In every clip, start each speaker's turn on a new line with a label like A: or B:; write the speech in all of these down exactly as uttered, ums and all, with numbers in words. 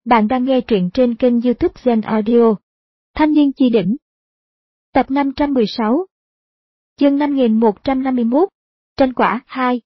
A: Bạn đang nghe truyện trên kênh YouTube Zen Audio. Thanh niên chi đỉnh. Tập năm trăm mười sáu. Chương năm nghìn một trăm năm mươi mốt. Tranh quả hai.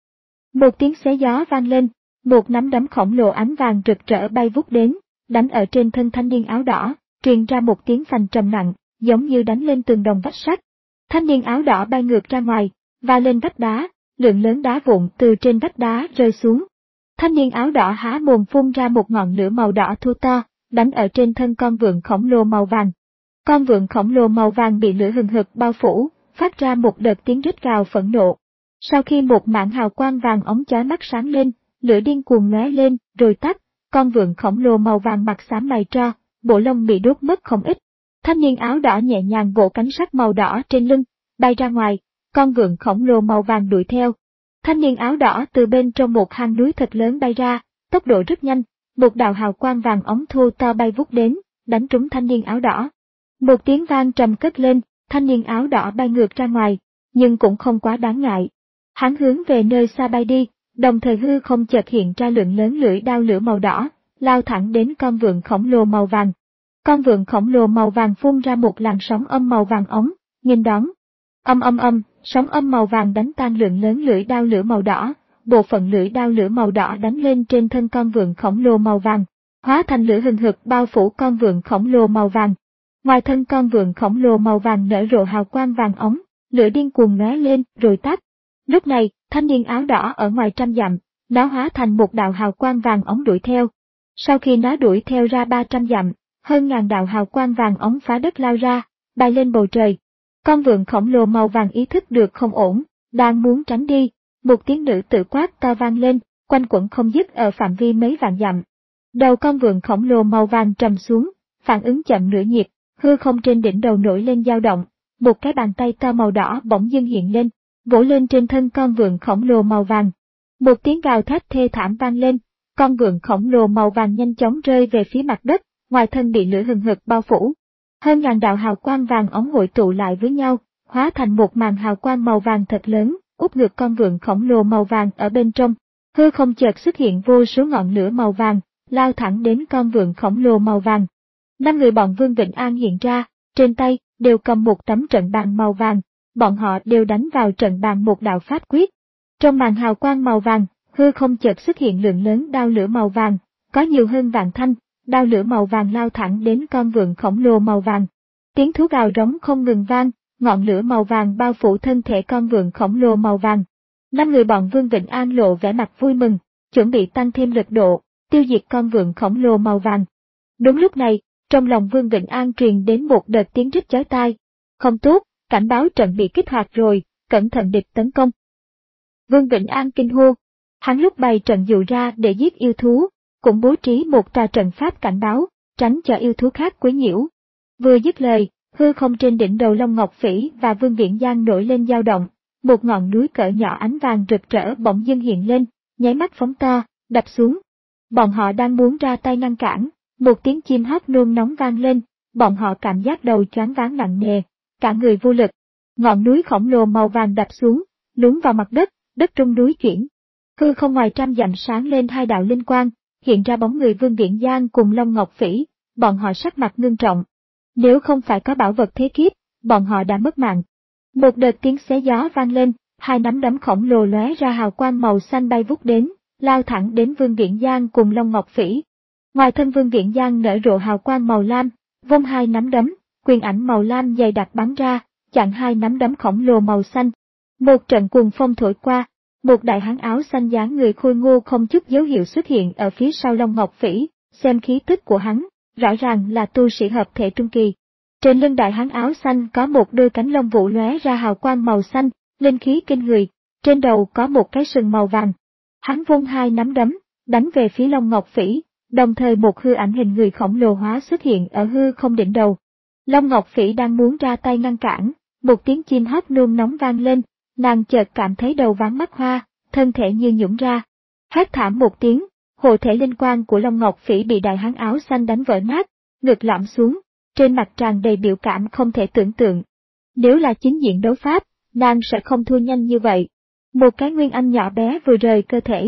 A: Một tiếng xé gió vang lên, một nắm đấm khổng lồ ánh vàng rực rỡ bay vút đến, đánh ở trên thân thanh niên áo đỏ, truyền ra một tiếng phành trầm nặng, giống như đánh lên tường đồng vách sắt. Thanh niên áo đỏ bay ngược ra ngoài, va lên vách đá, lượng lớn đá vụn từ trên vách đá rơi xuống. Thanh niên áo đỏ há mồm phun ra một ngọn lửa màu đỏ thô to, đánh ở trên thân con vượn khổng lồ màu vàng. Con vượn khổng lồ màu vàng bị lửa hừng hực bao phủ, phát ra một đợt tiếng rít gào phẫn nộ. Sau khi một mảng hào quang vàng óng chói mắt sáng lên, lửa điên cuồng lóe lên, rồi tắt, con vượn khổng lồ màu vàng mặt xám mày tro, bộ lông bị đốt mất không ít. Thanh niên áo đỏ nhẹ nhàng vỗ cánh sắt màu đỏ trên lưng, bay ra ngoài, con vượn khổng lồ màu vàng đuổi theo. Thanh niên áo đỏ từ bên trong một hang núi thật lớn bay ra, tốc độ rất nhanh, một đạo hào quang vàng óng thô to bay vút đến, đánh trúng thanh niên áo đỏ. Một tiếng vang trầm cất lên, thanh niên áo đỏ bay ngược ra ngoài, nhưng cũng không quá đáng ngại. Hắn hướng về nơi xa bay đi, đồng thời hư không chợt hiện ra lượng lớn lưỡi đao lửa màu đỏ, lao thẳng đến con vượn khổng lồ màu vàng. Con vượn khổng lồ màu vàng phun ra một làn sóng âm màu vàng óng, nghênh đón. Âm âm âm, sóng âm màu vàng đánh tan lượng lớn lưỡi đao lửa màu đỏ, bộ phận lưỡi đao lửa màu đỏ đánh lên trên thân con vượn khổng lồ màu vàng, hóa thành lửa hừng hực bao phủ con vượn khổng lồ màu vàng. Ngoài thân con vượn khổng lồ màu vàng nở rộ hào quang vàng óng, lửa điên cuồng lóe lên rồi tắt. Lúc này, thanh niên áo đỏ ở ngoài trăm dặm, nó hóa thành một đạo hào quang vàng óng đuổi theo. Sau khi nó đuổi theo ra ba trăm dặm, hơn ngàn đạo hào quang vàng óng phá đất lao ra, bay lên bầu trời. Con vượn khổng lồ màu vàng ý thức được không ổn, đang muốn tránh đi, một tiếng nữ tự quát to vang lên, quanh quẩn không dứt ở phạm vi mấy vạn dặm. Đầu con vượn khổng lồ màu vàng trầm xuống, phản ứng chậm nửa nhịp, hư không trên đỉnh đầu nổi lên dao động, một cái bàn tay to màu đỏ bỗng dưng hiện lên, vỗ lên trên thân con vượn khổng lồ màu vàng. Một tiếng gào thét thê thảm vang lên, con vượn khổng lồ màu vàng nhanh chóng rơi về phía mặt đất, ngoài thân bị lửa hừng hực bao phủ. Hơn ngàn đạo hào quang vàng óng hội tụ lại với nhau, hóa thành một màn hào quang màu vàng thật lớn, úp ngược con vượn khổng lồ màu vàng ở bên trong. Hư không chợt xuất hiện vô số ngọn lửa màu vàng, lao thẳng đến con vượn khổng lồ màu vàng. Năm người bọn Vương Vịnh An hiện ra, trên tay đều cầm một tấm trận bàn màu vàng, bọn họ đều đánh vào trận bàn một đạo pháp quyết. Trong màn hào quang màu vàng, hư không chợt xuất hiện lượng lớn đao lửa màu vàng, có nhiều hơn vạn thanh. Đao lửa màu vàng lao thẳng đến con vượn khổng lồ màu vàng. Tiếng thú gào rống không ngừng vang, ngọn lửa màu vàng bao phủ thân thể con vượn khổng lồ màu vàng. Năm người bọn Vương Vịnh An lộ vẻ mặt vui mừng, chuẩn bị tăng thêm lực độ, tiêu diệt con vượn khổng lồ màu vàng. Đúng lúc này, trong lòng Vương Vịnh An truyền đến một đợt tiếng rít chói tai. Không tốt, cảnh báo trận bị kích hoạt rồi, cẩn thận địch tấn công. Vương Vịnh An kinh hô. Hắn lúc bày trận dụ ra để giết yêu thú, cũng bố trí một tòa trận pháp cảnh báo, tránh cho yêu thú khác quấy nhiễu. Vừa dứt lời, hư không trên đỉnh đầu Long Ngọc Phỉ và Vương Viễn Giang nổi lên dao động, một ngọn núi cỡ nhỏ ánh vàng rực rỡ bỗng dưng hiện lên, nháy mắt phóng to, đập xuống. Bọn họ đang muốn ra tay ngăn cản, một tiếng chim hót nôn nóng vang lên, bọn họ cảm giác đầu choáng váng nặng nề, cả người vô lực. Ngọn núi khổng lồ màu vàng đập xuống, lún vào mặt đất, đất trung núi chuyển. Hư không ngoài trăm dặm sáng lên hai đạo linh quang, hiện ra bóng người Vương Viễn Giang cùng Long Ngọc Phỉ, bọn họ sắc mặt ngưng trọng. Nếu không phải có bảo vật thế kiếp, bọn họ đã mất mạng. Một đợt tiếng xé gió vang lên, hai nắm đấm khổng lồ lóe ra hào quang màu xanh bay vút đến, lao thẳng đến Vương Viễn Giang cùng Long Ngọc Phỉ. Ngoài thân Vương Viễn Giang nở rộ hào quang màu lam, vung hai nắm đấm, quyền ảnh màu lam dày đặc bắn ra, chặn hai nắm đấm khổng lồ màu xanh. Một trận cuồng phong thổi qua. Một đại hán áo xanh dáng người khôi ngô không chút dấu hiệu xuất hiện ở phía sau Long Ngọc Phỉ, xem khí tức của hắn, rõ ràng là tu sĩ hợp thể trung kỳ. Trên lưng đại hán áo xanh có một đôi cánh lông vũ lóe ra hào quang màu xanh, linh khí kinh người, trên đầu có một cái sừng màu vàng. Hắn vung hai nắm đấm, đánh về phía Long Ngọc Phỉ, đồng thời một hư ảnh hình người khổng lồ hóa xuất hiện ở hư không đỉnh đầu. Long Ngọc Phỉ đang muốn ra tay ngăn cản, một tiếng chim hót nôn nóng vang lên. Nàng chợt cảm thấy đầu váng mắt hoa, thân thể như nhũn ra. Hét thảm một tiếng, hộ thể linh quang của Long Ngọc Phỉ bị đại hán áo xanh đánh vỡ nát, ngực lõm xuống, trên mặt tràn đầy biểu cảm không thể tưởng tượng. Nếu là chính diện đấu pháp, nàng sẽ không thua nhanh như vậy. Một cái nguyên anh nhỏ bé vừa rời cơ thể,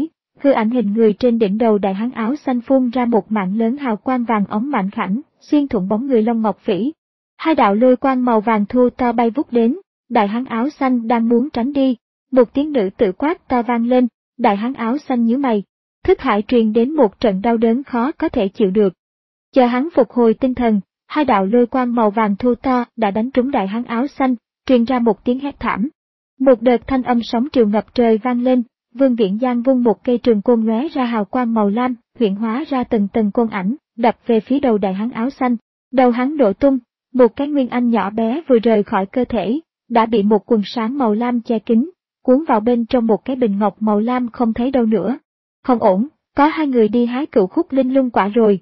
A: hư ảnh hình người trên đỉnh đầu đại hán áo xanh phun ra một mảng lớn hào quang vàng óng mảnh khảnh, xuyên thủng bóng người Long Ngọc Phỉ. Hai đạo lôi quang màu vàng thô to bay vút đến, đại hán áo xanh đang muốn tránh đi, một tiếng nữ tự quát to vang lên, đại hán áo xanh nhíu mày, thức hải truyền đến một trận đau đớn khó có thể chịu được. Chờ hắn phục hồi tinh thần, hai đạo lôi quang màu vàng thô to đã đánh trúng đại hán áo xanh, truyền ra một tiếng hét thảm. Một đợt thanh âm sóng triều ngập trời vang lên, Vương Viễn Giang vung một cây trường côn lóe ra hào quang màu lam, huyễn hóa ra từng tầng côn ảnh, đập về phía đầu đại hán áo xanh. Đầu hắn nổ tung, một cái nguyên anh nhỏ bé vừa rời khỏi cơ thể, đã bị một quần sáng màu lam che kín, cuốn vào bên trong một cái bình ngọc màu lam không thấy đâu nữa. Không ổn, có hai người đi hái cửu khúc linh lung quả rồi.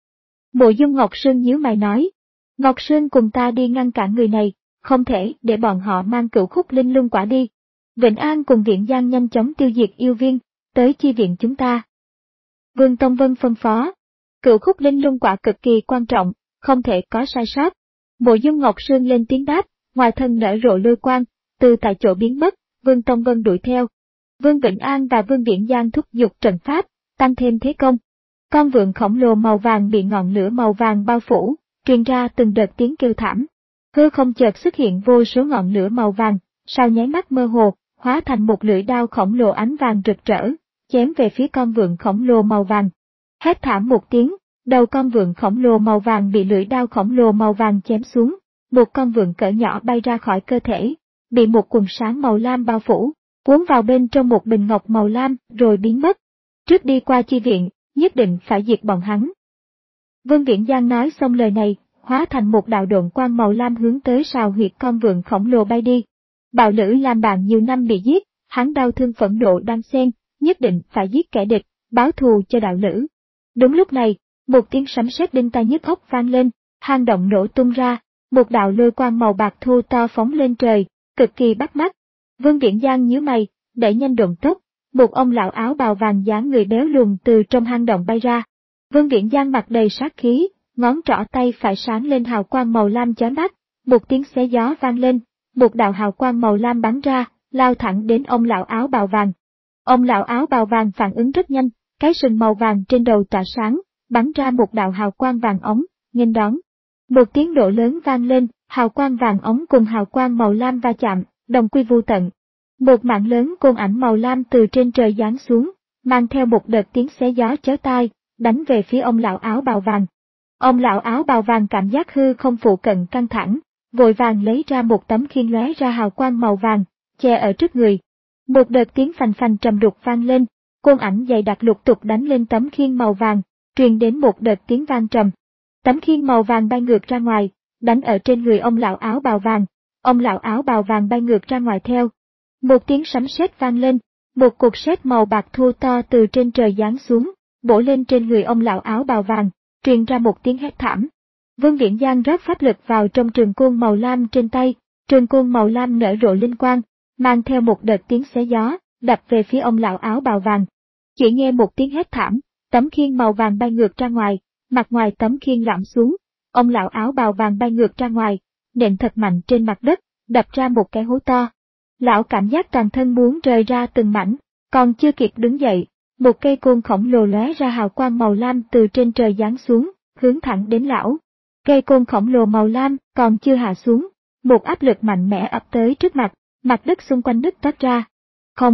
A: Mộ Dung Ngọc Sương nhíu mày nói, Ngọc Sương cùng ta đi ngăn cản người này, không thể để bọn họ mang cửu khúc linh lung quả đi. Vịnh An cùng Viễn Giang nhanh chóng tiêu diệt yêu viên, tới chi viện chúng ta. Vương Tông Vân phân phó, cửu khúc linh lung quả cực kỳ quan trọng, không thể có sai sót. Mộ Dung Ngọc Sương lên tiếng đáp, ngoài thân nở rộ lôi quang, từ tại chỗ biến mất, Vương Tông Vân đuổi theo. Vương Vịnh An và Vương Viễn Giang thúc giục trận pháp, tăng thêm thế công. Con vượn khổng lồ màu vàng bị ngọn lửa màu vàng bao phủ, truyền ra từng đợt tiếng kêu thảm. Hư không chợt xuất hiện vô số ngọn lửa màu vàng, sau nháy mắt mơ hồ, hóa thành một lưỡi đao khổng lồ ánh vàng rực rỡ, chém về phía con vượn khổng lồ màu vàng. Hét thảm một tiếng, đầu con vượn khổng lồ màu vàng bị lưỡi đao khổng lồ màu vàng chém xuống, một con vượn cỡ nhỏ bay ra khỏi cơ thể, bị một quần sáng màu lam bao phủ, cuốn vào bên trong một bình ngọc màu lam rồi biến mất. Trước đi qua chi viện, nhất định phải diệt bọn hắn. Vương Viễn Giang nói xong lời này, hóa thành một đạo độn quang màu lam hướng tới sào huyệt con vượn khổng lồ bay đi. Bạo Lữ làm bạn nhiều năm bị giết, hắn đau thương phẫn nộ đan xen, nhất định phải giết kẻ địch, báo thù cho đạo lữ. Đúng lúc này, một tiếng sấm sét đinh tai nhức óc vang lên, hang động nổ tung ra, một đạo lôi quang màu bạc thô to phóng lên trời, cực kỳ bắt mắt. Vương Viễn Giang nhíu mày, đẩy nhanh động tốc, một ông lão áo bào vàng dáng người béo lùn từ trong hang động bay ra. Vương Viễn Giang mặt đầy sát khí, ngón trỏ tay phải sáng lên hào quang màu lam chói mắt, một tiếng xé gió vang lên, một đạo hào quang màu lam bắn ra, lao thẳng đến ông lão áo bào vàng. Ông lão áo bào vàng phản ứng rất nhanh, cái sừng màu vàng trên đầu tỏa sáng, bắn ra một đạo hào quang vàng ống, nghênh đón. Một tiếng nổ lớn vang lên, hào quang vàng ống cùng hào quang màu lam va chạm, đồng quy vu tận. Một mảng lớn côn ảnh màu lam từ trên trời giáng xuống, mang theo một đợt tiếng xé gió chói tai, đánh về phía ông lão áo bào vàng. Ông lão áo bào vàng cảm giác hư không phụ cận căng thẳng, vội vàng lấy ra một tấm khiên lóe ra hào quang màu vàng, che ở trước người. Một đợt tiếng phành phành trầm đục vang lên, côn ảnh dày đặc lục tục đánh lên tấm khiên màu vàng, truyền đến một đợt tiếng vang trầm. Tấm khiên màu vàng bay ngược ra ngoài, đánh ở trên người ông lão áo bào vàng. Ông lão áo bào vàng bay ngược ra ngoài theo. Một tiếng sấm sét vang lên, một cục sét màu bạc thô to từ trên trời giáng xuống, bổ lên trên người ông lão áo bào vàng, truyền ra một tiếng hét thảm. Vương Viễn Giang rót pháp lực vào trong trường côn màu lam trên tay, trường côn màu lam nở rộ linh quang, mang theo một đợt tiếng xé gió, đập về phía ông lão áo bào vàng. Chỉ nghe một tiếng hét thảm, tấm khiên màu vàng bay ngược ra ngoài, mặt ngoài tấm khiên lõm xuống, ông lão áo bào vàng bay ngược ra ngoài, nện thật mạnh trên mặt đất, đập ra một cái hố to. Lão cảm giác toàn thân muốn rời ra từng mảnh, còn chưa kịp đứng dậy, một cây côn khổng lồ lóe ra hào quang màu lam từ trên trời giáng xuống, hướng thẳng đến lão. Cây côn khổng lồ màu lam còn chưa hạ xuống, một áp lực mạnh mẽ ập tới trước mặt, mặt đất xung quanh nứt toát ra. Không!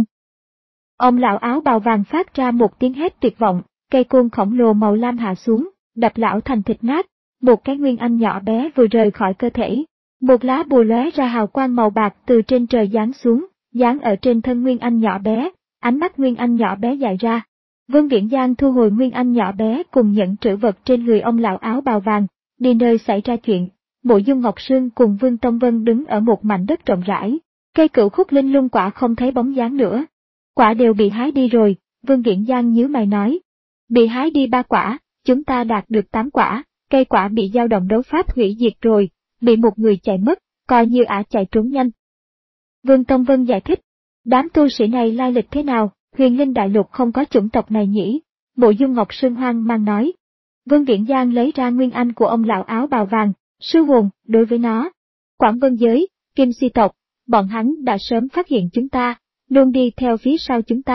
A: Ông lão áo bào vàng phát ra một tiếng hét tuyệt vọng, cây côn khổng lồ màu lam hạ xuống, đập lão thành thịt nát, một cái nguyên anh nhỏ bé vừa rời khỏi cơ thể. Một lá bùa lóe ra hào quang màu bạc từ trên trời giáng xuống, giáng ở trên thân Nguyên Anh nhỏ bé, ánh mắt Nguyên Anh nhỏ bé dại ra. Vương Viễn Giang thu hồi Nguyên Anh nhỏ bé cùng những trữ vật trên người ông lão áo bào vàng, đi nơi xảy ra chuyện. Mộ Dung Ngọc Sương cùng Vương Tông Vân đứng ở một mảnh đất rộng rãi, cây cửu khúc linh lung quả không thấy bóng dáng nữa. Quả đều bị hái đi rồi, Vương Viễn Giang nhíu mày nói. Bị hái đi ba quả, chúng ta đạt được tám quả, cây quả bị dao động đấu pháp hủy diệt rồi. Bị một người chạy mất, coi như ả chạy trốn nhanh. Vương Tông Vân giải thích, đám tu sĩ này lai lịch thế nào, Huyền Linh Đại Lục không có chủng tộc này nhỉ? Mộ Dung Ngọc Sương hoang mang nói. Vương Viễn Giang lấy ra nguyên anh của ông lão áo bào vàng, sư hồn, đối với nó. Quảng Vân Giới, Kim Si tộc, bọn hắn đã sớm phát hiện chúng ta, luôn đi theo phía sau chúng ta,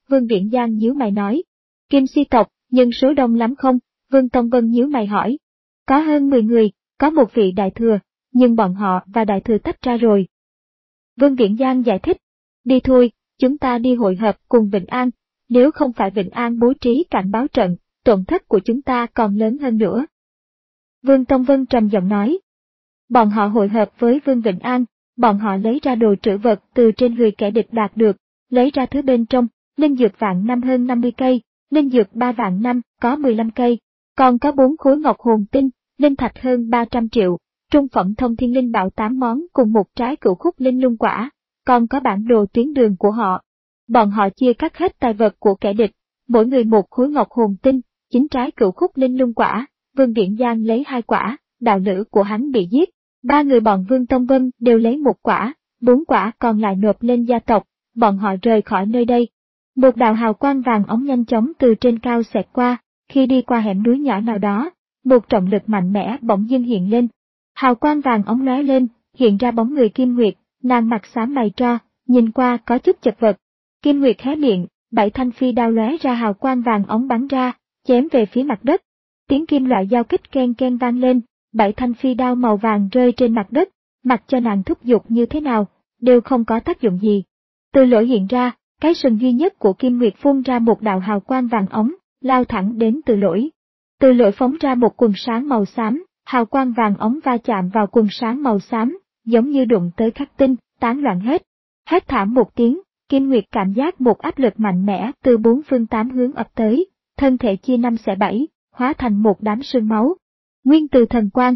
A: Vương Viễn Giang nhíu mày nói. Kim Si tộc, nhân số đông lắm không? Vương Tông Vân nhíu mày hỏi. Có hơn mười người, có một vị đại thừa, nhưng bọn họ và đại thừa tách ra rồi. Vương Viễn Giang giải thích. Đi thôi, chúng ta đi hội hợp cùng Vịnh An, nếu không phải Vịnh An bố trí cảnh báo trận, tổn thất của chúng ta còn lớn hơn nữa. Vương Tông Vân trầm giọng nói. Bọn họ hội hợp với Vương Vịnh An, bọn họ lấy ra đồ trữ vật từ trên người kẻ địch đạt được, lấy ra thứ bên trong, linh dược vạn năm hơn năm mươi cây, linh dược ba vạn năm có mười lăm cây, còn có bốn khối ngọc hồn tinh, linh thạch hơn ba trăm triệu, trung phẩm thông thiên linh bảo tám món cùng một trái cửu khúc linh lung quả, còn có bản đồ tuyến đường của họ. Bọn họ chia cắt hết tài vật của kẻ địch, mỗi người một khối ngọc hồn tinh, chín trái cửu khúc linh lung quả, Vương Viễn Giang lấy hai quả, đạo lữ của hắn bị giết, ba người bọn Vương Tông Vân đều lấy một quả, bốn quả còn lại nộp lên gia tộc, bọn họ rời khỏi nơi đây. Một đạo hào quang vàng óng nhanh chóng từ trên cao xẹt qua, khi đi qua hẻm núi nhỏ nào đó, một trọng lực mạnh mẽ bỗng dưng hiện lên. Hào quang vàng óng lóe lên, hiện ra bóng người Kim Nguyệt, nàng mặt xám mày tro, nhìn qua có chút chật vật. Kim Nguyệt hé miệng, bảy thanh phi đao lóe ra hào quang vàng óng bắn ra, chém về phía mặt đất. Tiếng kim loại giao kích ken ken vang lên, bảy thanh phi đao màu vàng rơi trên mặt đất, mặc cho nàng thúc giục như thế nào, đều không có tác dụng gì. Từ lỗ hiện ra, cái sừng duy nhất của Kim Nguyệt phun ra một đạo hào quang vàng óng, lao thẳng đến từ lỗi. Từ lỗi phóng ra một quần sáng màu xám, hào quang vàng óng va chạm vào quần sáng màu xám, giống như đụng tới khắc tinh, tán loạn hết. Hét thảm một tiếng, Kim Nguyệt cảm giác một áp lực mạnh mẽ từ bốn phương tám hướng ập tới, thân thể chia năm xẻ bảy, hóa thành một đám sương máu. Nguyên từ thần quang.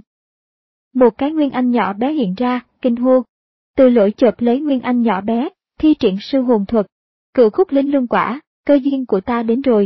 A: Một cái Nguyên Anh nhỏ bé hiện ra, kinh hô. Từ lỗi chộp lấy Nguyên Anh nhỏ bé, thi triển sư hồn thuật. Cửu khúc linh lung quả, cơ duyên của ta đến rồi.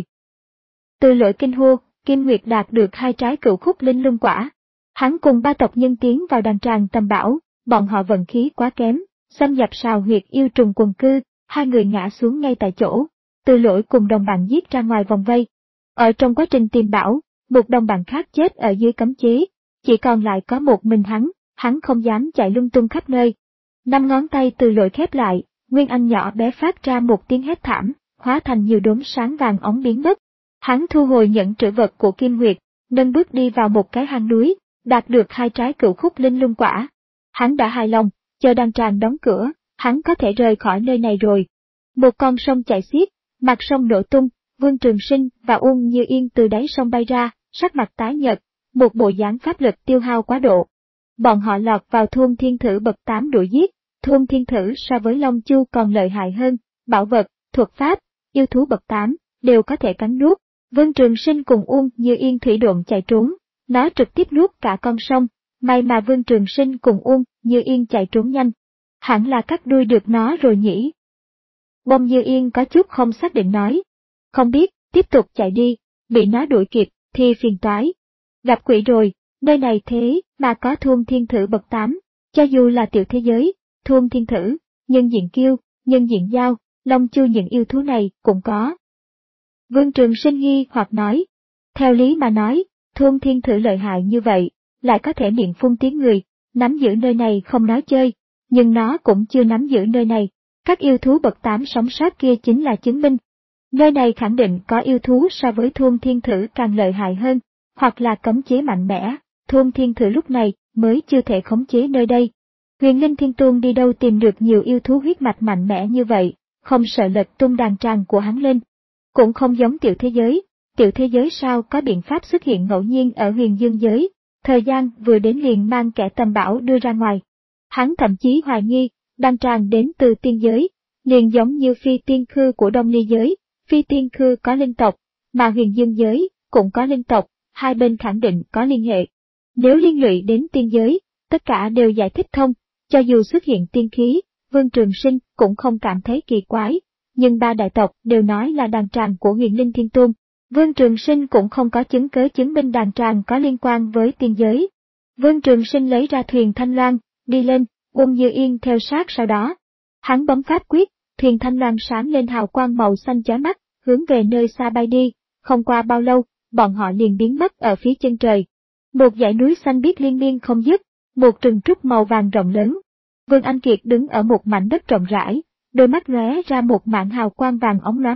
A: Từ lỗi kinh hô, Kim Nguyệt đạt được hai trái cửu khúc linh lung quả. Hắn cùng ba tộc nhân tiến vào đàn tràng tầm bảo, bọn họ vận khí quá kém, xâm nhập sào huyệt yêu trùng quần cư, hai người ngã xuống ngay tại chỗ. Từ lỗi cùng đồng bạn giết ra ngoài vòng vây. Ở trong quá trình tìm bảo, một đồng bạn khác chết ở dưới cấm chế, chỉ còn lại có một mình hắn, hắn không dám chạy lung tung khắp nơi. Năm ngón tay từ lỗi khép lại, Nguyên Anh nhỏ bé phát ra một tiếng hét thảm, hóa thành nhiều đốm sáng vàng óng biến mất. Hắn thu hồi những trữ vật của Kim Nguyệt, nâng bước đi vào một cái hang núi, đạt được hai trái cửu khúc linh lung quả. Hắn đã hài lòng, chờ đàn tràng đóng cửa, hắn có thể rời khỏi nơi này rồi. Một con sông chảy xiết, mặt sông nổ tung, Vương Trường Sinh và Uông Như Yên từ đáy sông bay ra, sắc mặt tái nhợt, một bộ dáng pháp lực tiêu hao quá độ. Bọn họ lọt vào thôn thiên thử bậc tám đuổi giết, thôn thiên thử so với Long Chu còn lợi hại hơn, bảo vật, thuật pháp, yêu thú bậc tám, đều có thể cắn nuốt. Vương Trường Sinh cùng Uông Như Yên thủy độn chạy trốn, nó trực tiếp nuốt cả con sông, may mà Vương Trường Sinh cùng Uông Như Yên chạy trốn nhanh. Hẳn là cắt đuôi được nó rồi nhỉ? Bông Như Yên có chút không xác định nói. Không biết, tiếp tục chạy đi, bị nó đuổi kịp, thì phiền toái. Gặp quỷ rồi, nơi này thế mà có thôn thiên thử bậc tám, cho dù là tiểu thế giới, thôn thiên thử, nhân diện kiêu, nhân diện dao, Long Chu những yêu thú này cũng có. Vương Trường Sinh nghi hoặc nói, theo lý mà nói, thôn thiên thử lợi hại như vậy, lại có thể miệng phun tiếng người, nắm giữ nơi này không nói chơi, nhưng nó cũng chưa nắm giữ nơi này, các yêu thú bậc tám sống sót kia chính là chứng minh. Nơi này khẳng định có yêu thú so với thôn thiên thử càng lợi hại hơn, hoặc là cấm chế mạnh mẽ, thôn thiên thử lúc này mới chưa thể khống chế nơi đây. Huyền Linh Thiên Tôn đi đâu tìm được nhiều yêu thú huyết mạch mạnh mẽ như vậy, không sợ lật tung đàn tràng của hắn lên. Cũng không giống tiểu thế giới, tiểu thế giới sao có biện pháp xuất hiện ngẫu nhiên ở huyền dương giới, thời gian vừa đến liền mang kẻ tầm bảo đưa ra ngoài. Hắn thậm chí hoài nghi, đàn tràng đến từ tiên giới, liền giống như phi tiên khư của Đông Ly giới, phi tiên khư có linh tộc, mà huyền dương giới cũng có linh tộc, hai bên khẳng định có liên hệ. Nếu liên lụy đến tiên giới, tất cả đều giải thích thông, cho dù xuất hiện tiên khí, Vương Trường Sinh cũng không cảm thấy kỳ quái, nhưng ba đại tộc đều nói là đàn tràng của Huyền Linh Thiên Tôn. Vương Trường Sinh cũng không có chứng cớ chứng minh đàn tràng có liên quan với tiên giới. Vương Trường Sinh lấy ra thuyền Thanh Loan, đi lên, Uông Như Yên theo sát sau đó. Hắn bấm pháp quyết, thuyền Thanh Loan sáng lên hào quang màu xanh chói mắt, hướng về nơi xa bay đi, không qua bao lâu, bọn họ liền biến mất ở phía chân trời. Một dãy núi xanh biếc liên miên không dứt, một rừng trúc màu vàng rộng lớn. Vương Anh Kiệt đứng ở một mảnh đất rộng rãi, đôi mắt lóe ra một mảng hào quang vàng óng lóa mắt,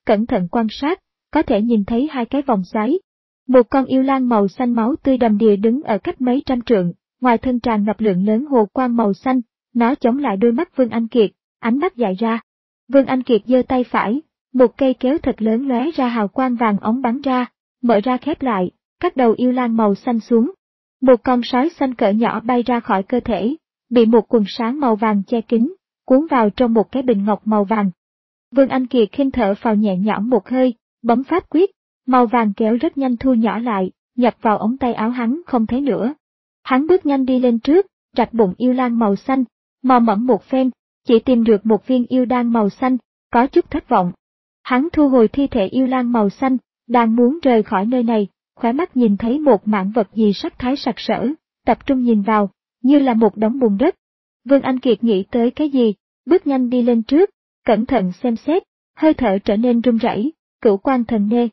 A: cẩn thận quan sát, có thể nhìn thấy hai cái vòng xoáy. Một con yêu lang màu xanh máu tươi đầm đìa đứng ở cách mấy trăm trượng, ngoài thân tràn ngập lượng lớn hồ quang màu xanh, nó chống lại đôi mắt Vương Anh Kiệt, ánh mắt dại ra. Vương Anh Kiệt giơ tay phải, một cây kéo thật lớn lóe ra hào quang vàng óng bắn ra, mở ra khép lại, cắt đầu yêu lang màu xanh xuống. Một con sói xanh cỡ nhỏ bay ra khỏi cơ thể, bị một quần sáng màu vàng che kín, cuốn vào trong một cái bình ngọc màu vàng. Vương Anh Kiệt khinh thở phào nhẹ nhõm một hơi, bấm pháp quyết, màu vàng kéo rất nhanh thu nhỏ lại, nhập vào ống tay áo hắn không thấy nữa. Hắn bước nhanh đi lên trước, rạch bụng yêu lang màu xanh, mò mẫm một phen, chỉ tìm được một viên yêu đan màu xanh, có chút thất vọng. Hắn thu hồi thi thể yêu lang màu xanh, đang muốn rời khỏi nơi này, khóe mắt nhìn thấy một mảng vật gì sắc thái sặc sỡ, tập trung nhìn vào, như là một đống bùn đất. Vương Anh Kiệt nghĩ tới cái gì, bước nhanh đi lên trước, cẩn thận xem xét, hơi thở trở nên run rẩy, Cửu Quan Thần Nê.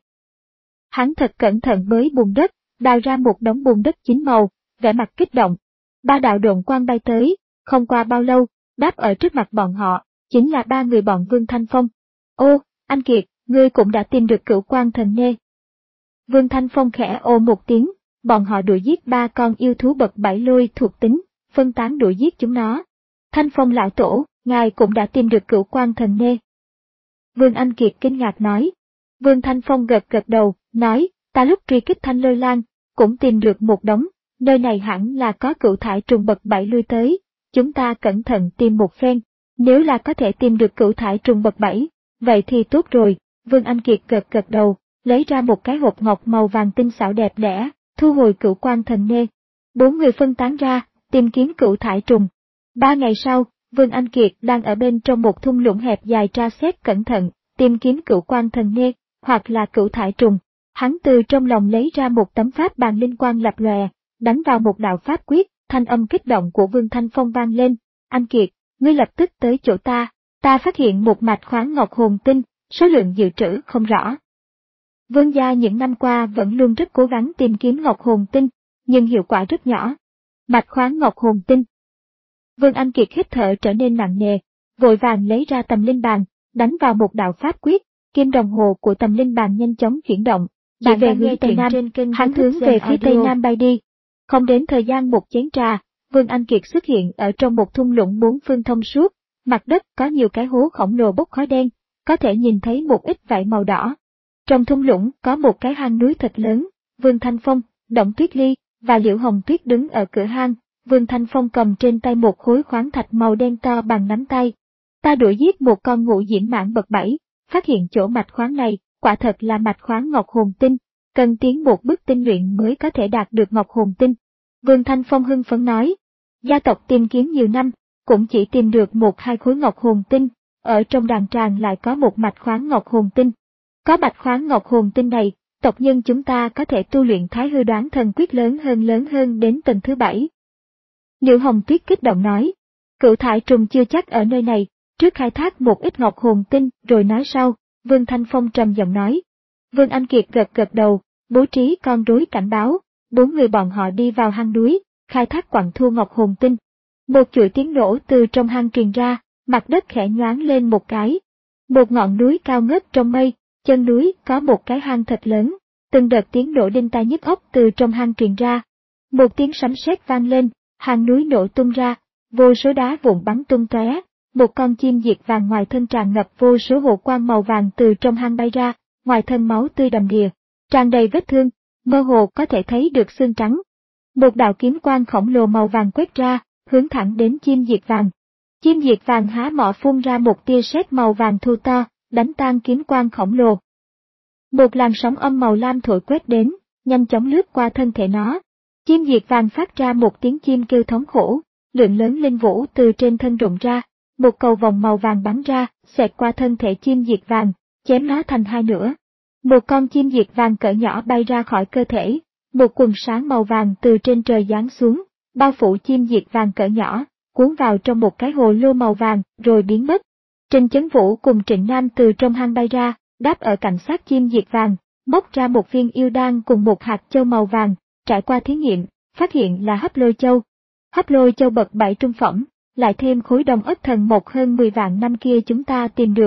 A: Hắn thật cẩn thận bới bùn đất, đào ra một đống bùn đất chín màu, vẻ mặt kích động. Ba đạo độn quang bay tới, không qua bao lâu, đáp ở trước mặt bọn họ, chính là ba người bọn Vương Thanh Phong. Ô, anh Kiệt, ngươi cũng đã tìm được Cửu Quan Thần Nê. Vương Thanh Phong khẽ ồ một tiếng, bọn họ đuổi giết ba con yêu thú bậc bảy lôi thuộc tính, phân tán đuổi giết chúng nó. Thanh Phong lão tổ, ngài cũng đã tìm được Cửu Quan Thần Nê. Vương Anh Kiệt kinh ngạc nói. Vương Thanh Phong gật gật đầu, nói, ta lúc truy kích Thanh Lôi Lang, cũng tìm được một đống, nơi này hẳn là có cửu thải trùng bậc bảy lui tới, chúng ta cẩn thận tìm một phen, nếu là có thể tìm được cửu thải trùng bậc bảy, vậy thì tốt rồi. Vương Anh Kiệt gật gật đầu, lấy ra một cái hộp ngọc màu vàng tinh xảo đẹp đẽ, thu hồi Cửu Quan Thần Nê. Bốn người phân tán ra, tìm kiếm cửu thải trùng. Ba ngày sau, Vương Anh Kiệt đang ở bên trong một thung lũng hẹp dài tra xét cẩn thận, tìm kiếm Cửu Quan Thần Nê, hoặc là cửu thải trùng. Hắn từ trong lòng lấy ra một tấm pháp bàn linh quang lập lòe, đánh vào một đạo pháp quyết, thanh âm kích động của Vương Thanh Phong vang lên. Anh Kiệt, ngươi lập tức tới chỗ ta, ta phát hiện một mạch khoáng ngọc hồn tinh, số lượng dự trữ không rõ. Vương gia những năm qua vẫn luôn rất cố gắng tìm kiếm ngọc hồn tinh, nhưng hiệu quả rất nhỏ. Mạch khoáng ngọc hồn tinh. Vương Anh Kiệt hít thở trở nên nặng nề, vội vàng lấy ra tầm linh bàn, đánh vào một đạo pháp quyết, kim đồng hồ của tầm linh bàn nhanh chóng chuyển động, chỉ về hướng Tây Nam, hắn hướng về phía Tây Nam bay đi. Không đến thời gian một chén trà, Vương Anh Kiệt xuất hiện ở trong một thung lũng bốn phương thông suốt, mặt đất có nhiều cái hố khổng lồ bốc khói đen, có thể nhìn thấy một ít vảy màu đỏ. Trong thung lũng có một cái hang núi thật lớn, Vương Thanh Phong, Động Tuyết Ly và Liễu Hồng Tuyết đứng ở cửa hang, Vương Thanh Phong cầm trên tay một khối khoáng thạch màu đen to bằng nắm tay. Ta đuổi giết một con ngũ diễm mãng bậc bảy, phát hiện chỗ mạch khoáng này, quả thật là mạch khoáng ngọc hồn tinh, cần tiến một bước tinh luyện mới có thể đạt được ngọc hồn tinh. Vương Thanh Phong hưng phấn nói, gia tộc tìm kiếm nhiều năm, cũng chỉ tìm được một hai khối ngọc hồn tinh, ở trong đàn tràng lại có một mạch khoáng ngọc hồn tinh. Có mạch khoáng ngọc hồn tinh này, tộc nhân chúng ta có thể tu luyện Thái Hư Đoán Thần Quyết lớn hơn lớn hơn đến tầng thứ bảy. Liễu Hồng Tuyết kích động nói, cửu thải trùng chưa chắc ở nơi này, trước khai thác một ít ngọc hồn tinh rồi nói sau. Vương Thanh Phong trầm giọng nói. Vương Anh Kiệt gật gật đầu, bố trí con rối cảnh báo, bốn người bọn họ đi vào hang núi, khai thác quặng thu ngọc hồn tinh. Một chuỗi tiếng nổ từ trong hang truyền ra, mặt đất khẽ nhoáng lên một cái. Một ngọn núi cao ngất trong mây, chân núi có một cái hang thật lớn, từng đợt tiếng nổ đinh tai nhức óc từ trong hang truyền ra. Một tiếng sấm sét vang lên, hang núi nổ tung ra, vô số đá vụn bắn tung tóe. Một con chim diệt vàng ngoài thân tràn ngập vô số hồ quang màu vàng từ trong hang bay ra, ngoài thân máu tươi đầm đìa, tràn đầy vết thương, mơ hồ có thể thấy được xương trắng. Một đạo kiếm quang khổng lồ màu vàng quét ra, hướng thẳng đến chim diệt vàng. Chim diệt vàng há mỏ phun ra một tia sét màu vàng thu to, đánh tan kiếm quang khổng lồ. Một làn sóng âm màu lam thổi quét đến, nhanh chóng lướt qua thân thể nó. Chim diệt vàng phát ra một tiếng chim kêu thống khổ, lượng lớn linh vũ từ trên thân rụng ra. Một cầu vòng màu vàng bắn ra, xẹt qua thân thể chim diệt vàng, chém nó thành hai nửa. Một con chim diệt vàng cỡ nhỏ bay ra khỏi cơ thể, một quần sáng màu vàng từ trên trời giáng xuống, bao phủ chim diệt vàng cỡ nhỏ, cuốn vào trong một cái hồ lô màu vàng, rồi biến mất. Trình Chấn Vũ cùng Trịnh Nam từ trong hang bay ra, đáp ở cạnh xác chim diệt vàng, móc ra một viên yêu đan cùng một hạt châu màu vàng, trải qua thí nghiệm, phát hiện là hấp lôi châu. Hấp lôi châu bậc bảy trung phẩm. Lại thêm khối đồng ất thần một hơn mười vạn năm kia chúng ta tìm được,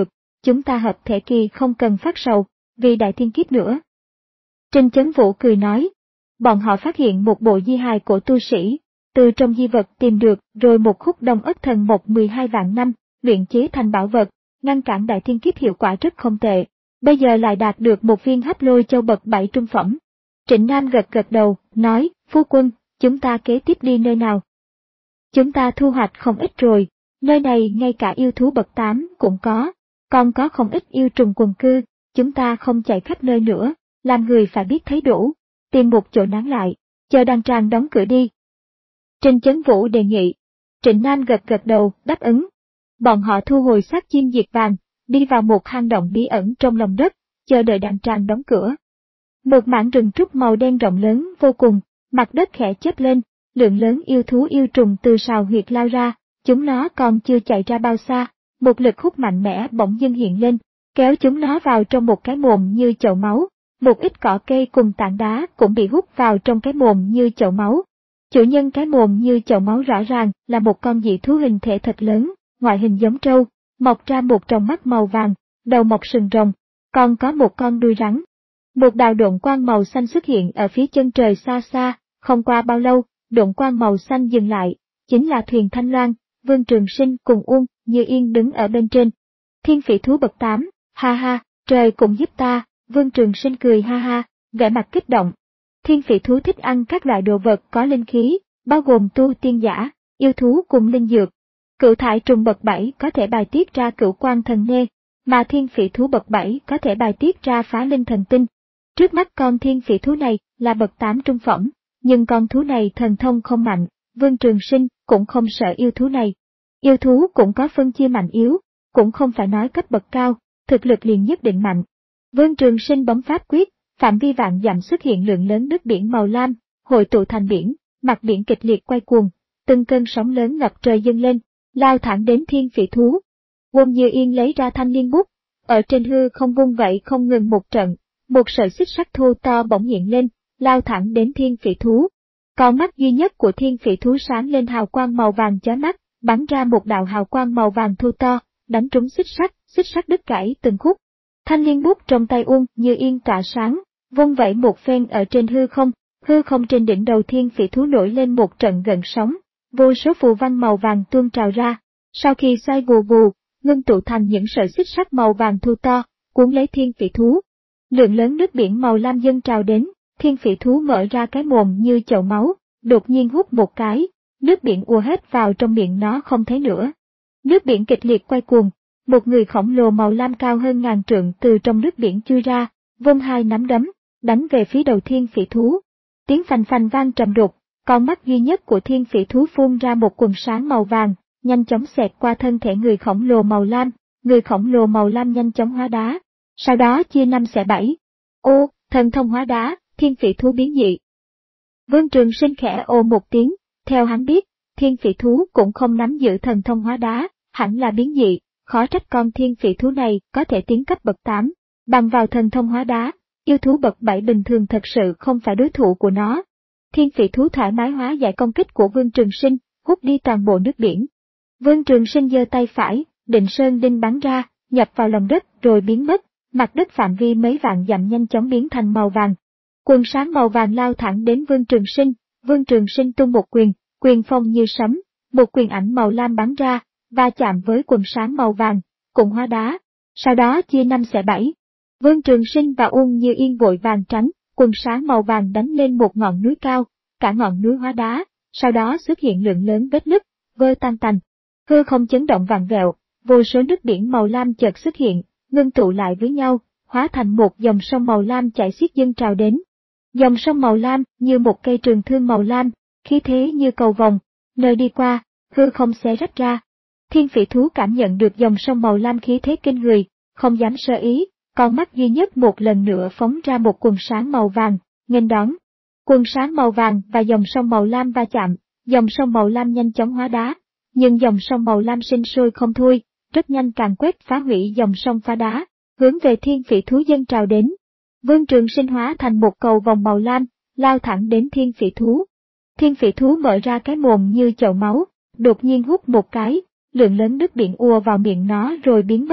A: chúng ta hợp thể kỳ không cần phát sầu, vì đại thiên kiếp nữa. Trình Chấn Vũ cười nói, bọn họ phát hiện một bộ di hài của tu sĩ, từ trong di vật tìm được rồi một khúc đông ất thần một mười hai vạn năm, luyện chế thành bảo vật, ngăn cản đại thiên kiếp hiệu quả rất không tệ. Bây giờ lại đạt được một viên hấp lôi châu bậc bảy trung phẩm. Trịnh Nam gật gật đầu, nói, phu quân, chúng ta kế tiếp đi nơi nào? Chúng ta thu hoạch không ít rồi, nơi này ngay cả yêu thú bậc tám cũng có, còn có không ít yêu trùng quần cư, chúng ta không chạy khắp nơi nữa, làm người phải biết thấy đủ, tìm một chỗ nán lại, chờ đàn tràng đóng cửa đi. Trình Chấn Vũ đề nghị. Trịnh Nam gật gật đầu, đáp ứng. Bọn họ thu hồi xác chim diệt vàng, đi vào một hang động bí ẩn trong lòng đất, chờ đợi đàn tràng đóng cửa. Một mảng rừng trúc màu đen rộng lớn vô cùng, mặt đất khẽ chớp lên, lượng lớn yêu thú yêu trùng từ sào huyệt lao ra, chúng nó còn chưa chạy ra bao xa, một lực hút mạnh mẽ bỗng dưng hiện lên, kéo chúng nó vào trong một cái mồm như chậu máu, một ít cỏ cây cùng tảng đá cũng bị hút vào trong cái mồm như chậu máu. Chủ nhân cái mồm như chậu máu rõ ràng là một con dị thú hình thể thật lớn, ngoại hình giống trâu, mọc ra một tròng mắt màu vàng, đầu mọc sừng rồng, còn có một con đuôi rắn. Một đạo độn quang màu xanh xuất hiện ở phía chân trời xa xa, không qua bao lâu, độn quang màu xanh dừng lại, chính là thuyền Thanh Loan, Vương Trường Sinh cùng Uông Như Yên đứng ở bên trên. Thiên phỉ thú bậc tám, ha ha, trời cũng giúp ta, Vương Trường Sinh cười ha ha, vẻ mặt kích động. Thiên phỉ thú thích ăn các loại đồ vật có linh khí, bao gồm tu tiên giả, yêu thú cùng linh dược. Cửu thải trùng bậc bảy có thể bài tiết ra cửu quan thần nê, mà thiên phỉ thú bậc bảy có thể bài tiết ra phá linh thần tinh. Trước mắt con thiên phỉ thú này là bậc tám trung phẩm, nhưng con thú này thần thông không mạnh, Vương Trường Sinh cũng không sợ yêu thú này. Yêu thú cũng có phân chia mạnh yếu, cũng không phải nói cấp bậc cao, thực lực liền nhất định mạnh. Vương Trường Sinh bấm pháp quyết, phạm vi vạn dặm xuất hiện lượng lớn nước biển màu lam, hội tụ thành biển, mặt biển kịch liệt quay cuồng, từng cơn sóng lớn ngập trời dâng lên, lao thẳng đến thiên phỉ thú. Uông Như Yên lấy ra thanh liên bút, ở trên hư không vung vậy không ngừng một trận, một sợi xích sắt thô to bỗng hiện lên, lao thẳng đến thiên phỉ thú. Con mắt duy nhất của thiên phỉ thú sáng lên hào quang màu vàng chói mắt, bắn ra một đạo hào quang màu vàng thô to, đánh trúng xích sắt, xích sắt đứt gãy từng khúc. Thanh liên bút trong tay Uông Như Yên tỏa sáng, vung vẩy một phen ở trên hư không, hư không trên đỉnh đầu thiên phỉ thú nổi lên một trận gợn sóng, vô số phù văn màu vàng tuôn trào ra, sau khi xoay vù vù, ngưng tụ thành những sợi xích sắt màu vàng thu to, cuốn lấy thiên phỉ thú. Lượng lớn nước biển màu lam dâng trào đến, thiên phỉ thú mở ra cái mồm như chậu máu, đột nhiên hút một cái, nước biển ùa hết vào trong miệng nó không thấy nữa. Nước biển kịch liệt quay cuồng, một người khổng lồ màu lam cao hơn ngàn trượng từ trong nước biển chui ra, vung hai nắm đấm, đánh về phía đầu thiên phỉ thú. Tiếng phành phành vang trầm đục, con mắt duy nhất của thiên phỉ thú phun ra một quần sáng màu vàng, nhanh chóng xẹt qua thân thể người khổng lồ màu lam, người khổng lồ màu lam nhanh chóng hóa đá, sau đó chia năm xẻ bảy. Ô, thần thông hóa đá, thiên phỉ thú biến dị. Vương Trường Sinh khẽ ô một tiếng, theo hắn biết, thiên phỉ thú cũng không nắm giữ thần thông hóa đá, hẳn là biến dị, khó trách con thiên phỉ thú này có thể tiến cấp bậc tám, bằng vào thần thông hóa đá, yêu thú bậc bảy bình thường thật sự không phải đối thủ của nó. Thiên phỉ thú thoải mái hóa giải công kích của Vương Trường Sinh, hút đi toàn bộ nước biển. Vương Trường Sinh giơ tay phải, định sơn đinh bắn ra, nhập vào lòng đất rồi biến mất, mặt đất phạm vi mấy vạn dặm nhanh chóng biến thành màu vàng. Quần sáng màu vàng lao thẳng đến Vương Trường Sinh, Vương Trường Sinh tung một quyền, quyền phong như sấm, một quyền ảnh màu lam bắn ra, va chạm với quần sáng màu vàng, cùng hóa đá, sau đó chia năm xẻ bảy. Vương Trường Sinh và Uông Như Yên vội vàng tránh, quần sáng màu vàng đánh lên một ngọn núi cao, cả ngọn núi hóa đá, sau đó xuất hiện lượng lớn vết nứt, vỡ tan tành. Hư không chấn động vặn vẹo, vô số nước biển màu lam chợt xuất hiện, ngưng tụ lại với nhau, hóa thành một dòng sông màu lam chảy xiết dâng trào đến. Dòng sông màu lam như một cây trường thương màu lam, khí thế như cầu vồng, nơi đi qua, hư không xé rách ra. Thiên phỉ thú cảm nhận được dòng sông màu lam khí thế kinh người, không dám sơ ý, con mắt duy nhất một lần nữa phóng ra một quần sáng màu vàng, nghênh đón. Quần sáng màu vàng và dòng sông màu lam va chạm, dòng sông màu lam nhanh chóng hóa đá, nhưng dòng sông màu lam sinh sôi không thôi, rất nhanh càn quét phá hủy dòng sông phá đá, hướng về thiên phỉ thú dâng trào đến. Vương Trường Sinh hóa thành một cầu vòng màu lam, lao thẳng đến thiên phỉ thú. Thiên phỉ thú mở ra cái mồm như chậu máu, đột nhiên hút một cái, lượng lớn nước biển ùa vào miệng nó rồi biến mất,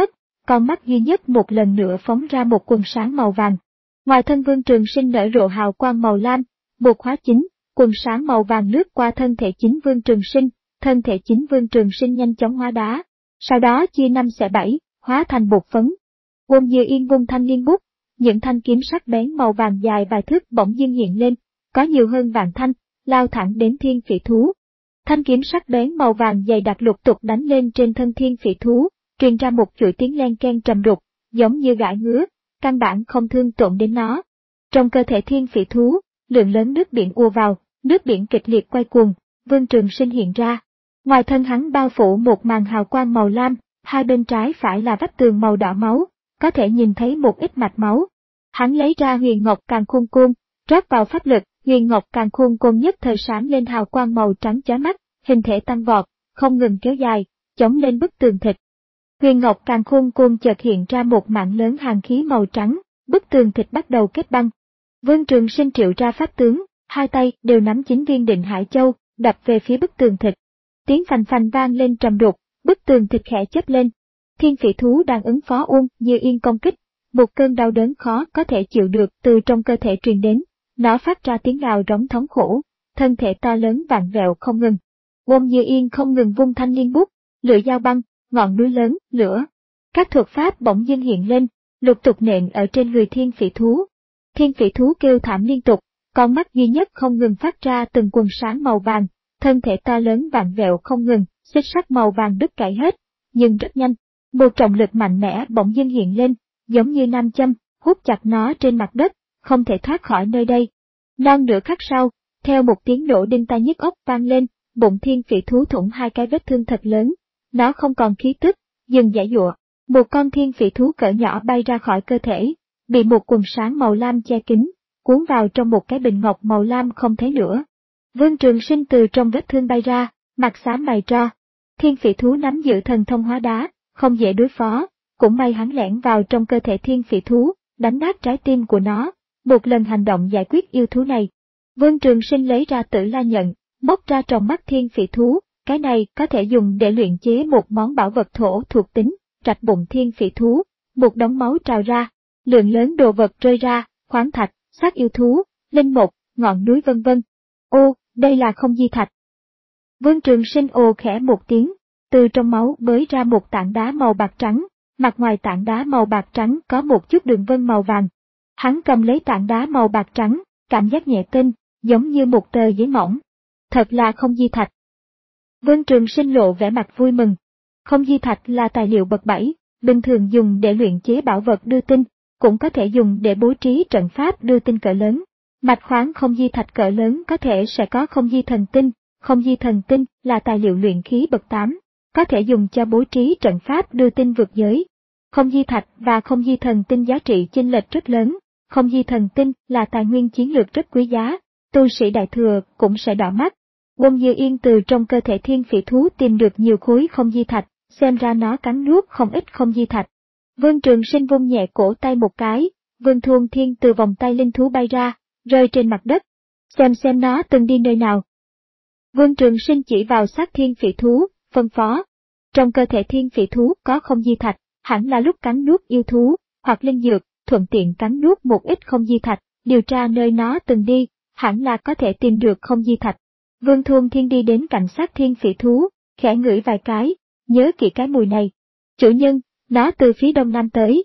A: con mắt duy nhất một lần nữa phóng ra một quần sáng màu vàng. Ngoài thân Vương Trường Sinh nở rộ hào quang màu lam, buộc khóa chính, quần sáng màu vàng lướt qua thân thể chính Vương Trường Sinh, thân thể chính Vương Trường Sinh nhanh chóng hóa đá, sau đó chia năm xẻ bảy, hóa thành bột phấn. Uông Như Yên vung thanh liên bút, những thanh kiếm sắc bén màu vàng dài vài thước bỗng dưng hiện lên, có nhiều hơn vạn thanh, lao thẳng đến thiên phỉ thú. Thanh kiếm sắc bén màu vàng dày đặc lục tục đánh lên trên thân thiên phỉ thú, truyền ra một chuỗi tiếng len ken trầm đục, giống như gãi ngứa, căn bản không thương tổn đến nó. Trong cơ thể thiên phỉ thú, lượng lớn nước biển ùa vào, nước biển kịch liệt quay cuồng, Vương Trường Sinh hiện ra. Ngoài thân hắn bao phủ một màn hào quang màu lam, hai bên trái phải là vách tường màu đỏ máu, có thể nhìn thấy một ít mạch máu. Hắn lấy ra Huyền Ngọc Càn Khôn Côn, rót vào pháp lực, Huyền Ngọc Càn Khôn Côn nhất thời sáng lên hào quang màu trắng chói mắt, hình thể tăng vọt, không ngừng kéo dài, chống lên bức tường thịt. Huyền Ngọc Càn Khôn Côn chợt hiện ra một mảng lớn hàn khí màu trắng, bức tường thịt bắt đầu kết băng. Vương Trường Sinh triệu ra pháp tướng, hai tay đều nắm chín viên Định Hải Châu, đập về phía bức tường thịt. Tiếng phành phành vang lên trầm đục, bức tường thịt khẽ chớp lên. Thiên phỉ thú đang ứng phó Uông Như Yên công kích, một cơn đau đớn khó có thể chịu được từ trong cơ thể truyền đến, nó phát ra tiếng gào rống thống khổ, thân thể to lớn vặn vẹo không ngừng. Uông Như Yên không ngừng vung thanh liên bút, lưỡi dao băng, ngọn núi lớn, lửa. Các thuật pháp bỗng dưng hiện lên, lục tục nện ở trên người thiên phỉ thú. Thiên phỉ thú kêu thảm liên tục, con mắt duy nhất không ngừng phát ra từng quần sáng màu vàng, thân thể to lớn vặn vẹo không ngừng, xích sắt màu vàng đứt gãy hết, nhưng rất nhanh, một trọng lực mạnh mẽ bỗng dưng hiện lên, giống như nam châm, hút chặt nó trên mặt đất, không thể thoát khỏi nơi đây. Non nửa khắc sau, theo một tiếng nổ đinh tai nhức óc vang lên, bụng thiên phỉ thú thủng hai cái vết thương thật lớn, nó không còn khí tức, dừng giãy giụa. Một con thiên phỉ thú cỡ nhỏ bay ra khỏi cơ thể, bị một quần sáng màu lam che kín, cuốn vào trong một cái bình ngọc màu lam không thấy nữa. Vương Trường Sinh từ trong vết thương bay ra, mặt xám mày tro. Thiên phỉ thú nắm giữ thần thông hóa đá, không dễ đối phó, cũng may hắn lẻn vào trong cơ thể thiên phỉ thú, đánh nát trái tim của nó, một lần hành động giải quyết yêu thú này. Vương Trường Sinh lấy ra Tử La Nhận, móc ra trong mắt thiên phỉ thú, cái này có thể dùng để luyện chế một món bảo vật thổ thuộc tính, rạch bụng thiên phỉ thú, một đống máu trào ra, lượng lớn đồ vật rơi ra, khoáng thạch, xác yêu thú, linh mục, ngọn núi vân vân. Ô, đây là không di thạch. Vương Trường Sinh ồ khẽ một tiếng, từ trong máu bới ra một tảng đá màu bạc trắng, mặt ngoài tảng đá màu bạc trắng có một chút đường vân màu vàng. Hắn cầm lấy tảng đá màu bạc trắng, cảm giác nhẹ tinh, giống như một tờ giấy mỏng. Thật là không di thạch. Vương Trường Sinh lộ vẻ mặt vui mừng. Không di thạch là tài liệu bậc bảy, bình thường dùng để luyện chế bảo vật đưa tin, cũng có thể dùng để bố trí trận pháp đưa tin cỡ lớn. Mạch khoáng không di thạch cỡ lớn có thể sẽ có không di thần tinh, không di thần tinh là tài liệu luyện khí bậc tám, có thể dùng cho bố trí trận pháp đưa tin vượt giới. Không di thạch và không di thần tinh giá trị chênh lệch rất lớn, không di thần tinh là tài nguyên chiến lược rất quý giá, tu sĩ đại thừa cũng sẽ đỏ mắt. Uông Như Yên từ trong cơ thể thiên phỉ thú tìm được nhiều khối không di thạch, xem ra nó cắn nuốt không ít không di thạch. Vương Trường Sinh vung nhẹ cổ tay một cái, Vương Thuôn Thiên từ vòng tay linh thú bay ra, rơi trên mặt đất. Xem xem nó từng đi nơi nào. Vương Trường Sinh chỉ vào xác thiên phỉ thú, phân phó. Trong cơ thể thiên phỉ thú có không di thạch, hẳn là lúc cắn nuốt yêu thú, hoặc linh dược, thuận tiện cắn nuốt một ít không di thạch, điều tra nơi nó từng đi, hẳn là có thể tìm được không di thạch. Vương Thuôn Thiên đi đến cạnh xác thiên phỉ thú, khẽ ngửi vài cái, nhớ kỹ cái mùi này. Chủ nhân, nó từ phía đông nam tới.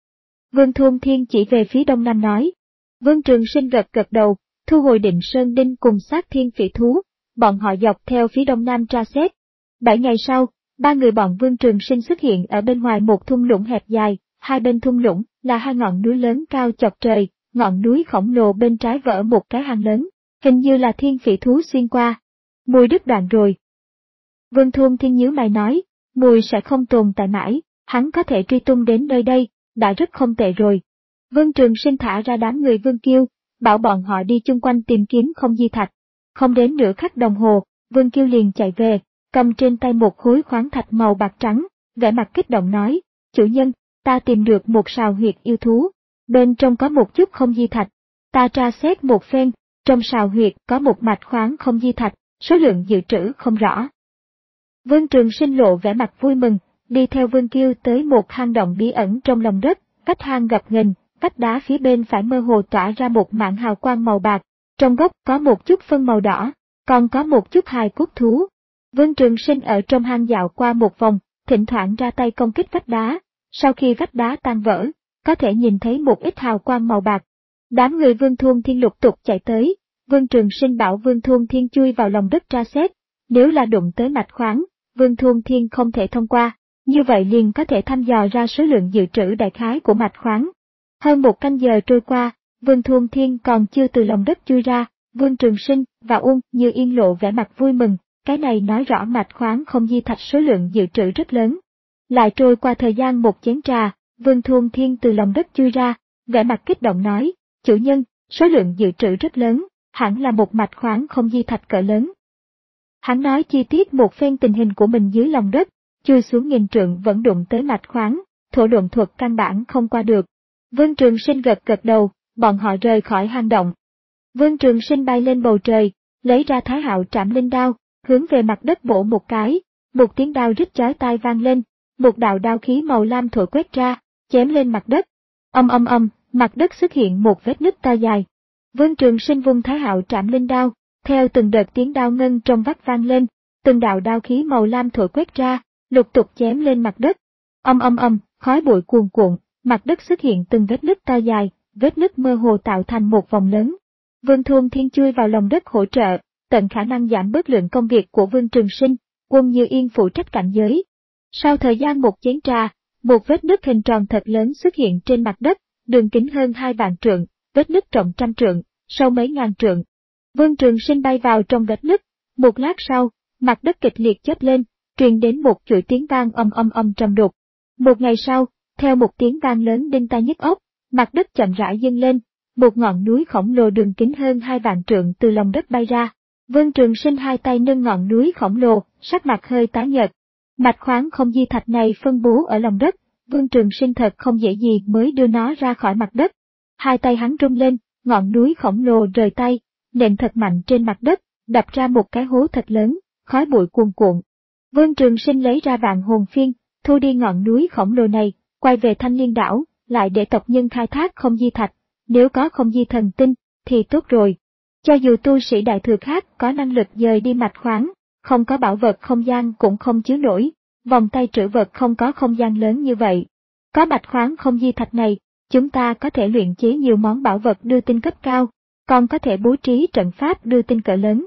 A: Vương Thuôn Thiên chỉ về phía đông nam nói. Vương Trường Sinh gật gật đầu, thu hồi Định Sơn Đinh cùng xác thiên phỉ thú, bọn họ dọc theo phía đông nam tra xét. Bảy ngày sau, ba người bọn Vương Trường Sinh xuất hiện ở bên ngoài một thung lũng hẹp dài, hai bên thung lũng là hai ngọn núi lớn cao chọc trời, ngọn núi khổng lồ bên trái vỡ một cái hang lớn, hình như là thiên phỉ thú xuyên qua. Mùi đứt đoạn rồi. Vương Thuôn Thiên nhíu mày nói, mùi sẽ không tồn tại mãi, hắn có thể truy tung đến nơi đây, đã rất không tệ rồi. Vương Trường Sinh thả ra đám người Vương Kiêu, bảo bọn họ đi chung quanh tìm kiếm không di thạch. Không đến nửa khắc đồng hồ, Vương Kiêu liền chạy về, cầm trên tay một khối khoáng thạch màu bạc trắng, vẻ mặt kích động nói, chủ nhân, ta tìm được một sào huyệt yêu thú, bên trong có một chút không di thạch, ta tra xét một phen, trong sào huyệt có một mạch khoáng không di thạch, số lượng dự trữ không rõ. Vương Trường Sinh lộ vẻ mặt vui mừng, đi theo Vương Kiêu tới một hang động bí ẩn trong lòng đất, vách hang gập ghềnh, vách đá phía bên phải mơ hồ tỏa ra một mảng hào quang màu bạc, trong góc có một chút phân màu đỏ, còn có một chút hài cốt thú. Vương Trường Sinh ở trong hang dạo qua một vòng, thỉnh thoảng ra tay công kích vách đá, sau khi vách đá tan vỡ, có thể nhìn thấy một ít hào quang màu bạc. Đám người Vương Thuôn Thiên lục tục chạy tới, Vương Trường Sinh bảo Vương Thuôn Thiên chui vào lòng đất tra xét, nếu là đụng tới mạch khoáng, Vương Thuôn Thiên không thể thông qua, như vậy liền có thể thăm dò ra số lượng dự trữ đại khái của mạch khoáng. Hơn một canh giờ trôi qua, Vương Thuôn Thiên còn chưa từ lòng đất chui ra, Vương Trường Sinh và Uông Như Yên lộ vẻ mặt vui mừng, cái này nói rõ mạch khoáng không di thạch số lượng dự trữ rất lớn. Lại trôi qua thời gian một chén trà, Vương Thuôn Thiên từ lòng đất chui ra, vẻ mặt kích động nói, chủ nhân, số lượng dự trữ rất lớn, hẳn là một mạch khoáng không di thạch cỡ lớn. Hắn nói chi tiết một phen tình hình của mình dưới lòng đất, chui xuống nghìn trượng vẫn đụng tới mạch khoáng, thổ độn thuật căn bản không qua được. Vương Trường Sinh gật gật đầu, bọn họ rời khỏi hang động. Vương Trường Sinh bay lên bầu trời, lấy ra Thái Hạo Trảm Linh đao, hướng về mặt đất bổ một cái, một tiếng đao rít chói tai vang lên, một đạo đao khí màu lam thổi quét ra, chém lên mặt đất. Âm âm âm, mặt đất xuất hiện một vết nứt to dài. Vương Trường Sinh vung Thái Hạo Trảm Linh đao, theo từng đợt tiếng đao ngân trong vắt vang lên, từng đạo đao khí màu lam thổi quét ra, lục tục chém lên mặt đất. Âm âm âm, khói bụi cuồn cuộn, mặt đất xuất hiện từng vết nứt to dài, vết nứt mơ hồ tạo thành một vòng lớn. Vương Thuôn Thiên chui vào lòng đất hỗ trợ, tận khả năng giảm bớt lượng công việc của Vương Trường Sinh, Uông Như Yên phụ trách cảnh giới. Sau thời gian một chén trà, một vết nứt hình tròn thật lớn xuất hiện trên mặt đất, đường kính hơn hai vạn trượng, vết nứt rộng trăm trượng, sâu mấy ngàn trượng. Vương Trường Sinh bay vào trong vết nứt, một lát sau, mặt đất kịch liệt chớp lên, truyền đến một chuỗi tiếng vang âm âm âm trầm đục. Một ngày sau, theo một tiếng vang lớn đinh tai nhức óc, mặt đất chậm rãi dâng lên, một ngọn núi khổng lồ đường kính hơn hai vạn trượng từ lòng đất bay ra. Vương Trường Sinh hai tay nâng ngọn núi khổng lồ, sắc mặt hơi tái nhợt. Mạch khoáng không di thạch này phân bố ở lòng đất, Vương Trường Sinh thật không dễ gì mới đưa nó ra khỏi mặt đất. Hai tay hắn rung lên, ngọn núi khổng lồ rời tay, nện thật mạnh trên mặt đất, đập ra một cái hố thật lớn, khói bụi cuồn cuộn. Vương Trường Sinh lấy ra vạn hồn phiên, thu đi ngọn núi khổng lồ này, quay về Thanh Liên đảo, lại để tộc nhân khai thác không di thạch. Nếu có không di thần tinh, thì tốt rồi. Cho dù tu sĩ đại thừa khác có năng lực dời đi mạch khoáng, không có bảo vật không gian cũng không chứa nổi, vòng tay trữ vật không có không gian lớn như vậy. Có mạch khoáng không di thạch này, chúng ta có thể luyện chế nhiều món bảo vật đưa tinh cấp cao, còn có thể bố trí trận pháp đưa tinh cỡ lớn.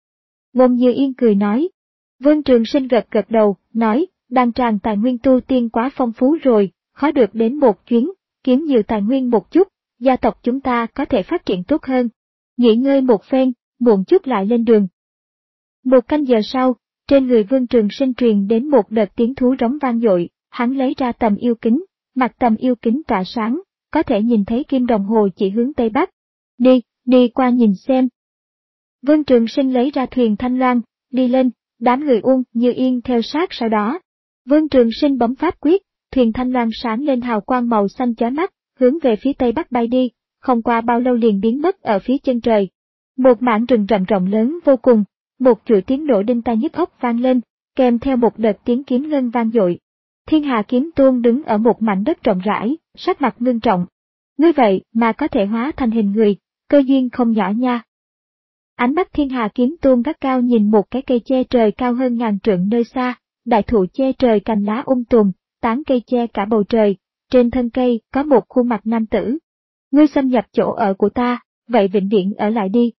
A: Uông Như Yên cười nói. Vương Trường Sinh gật gật đầu, nói, đan tràng tài nguyên tu tiên quá phong phú rồi, khó được đến một chuyến, kiếm nhiều tài nguyên một chút, gia tộc chúng ta có thể phát triển tốt hơn. Nghỉ ngơi một phen, muộn chút lại lên đường. Một canh giờ sau, trên người Vương Trường Sinh truyền đến một đợt tiếng thú rống vang dội, hắn lấy ra tầm yêu kính, mặt tầm yêu kính tỏa sáng, có thể nhìn thấy kim đồng hồ chỉ hướng tây bắc. Đi, đi qua nhìn xem. Vương Trường Sinh lấy ra thuyền Thanh Loan, đi lên, đám người Uông Như Yên theo sát sau đó. Vương Trường Sinh bấm pháp quyết, thuyền Thanh Loan sáng lên hào quang màu xanh chói mắt, hướng về phía tây bắc bay đi, không qua bao lâu liền biến mất ở phía chân trời. Một mảng rừng rậm rộng lớn vô cùng, một chuỗi tiếng nổ đinh tai nhức óc vang lên, kèm theo một đợt tiếng kiếm ngân vang dội. Thiên Hà Kiếm Tôn đứng ở một mảnh đất rộng rãi, sắc mặt ngưng trọng. Ngươi vậy mà có thể hóa thành hình người, cơ duyên không nhỏ nha. Ánh mắt Thiên Hà Kiếm Tôn gắt cao nhìn một cái cây che trời cao hơn ngàn trượng nơi xa, đại thụ che trời cành lá um tùm, tán cây che cả bầu trời, trên thân cây có một khuôn mặt nam tử. Ngươi xâm nhập chỗ ở của ta, vậy vĩnh viễn ở lại đi.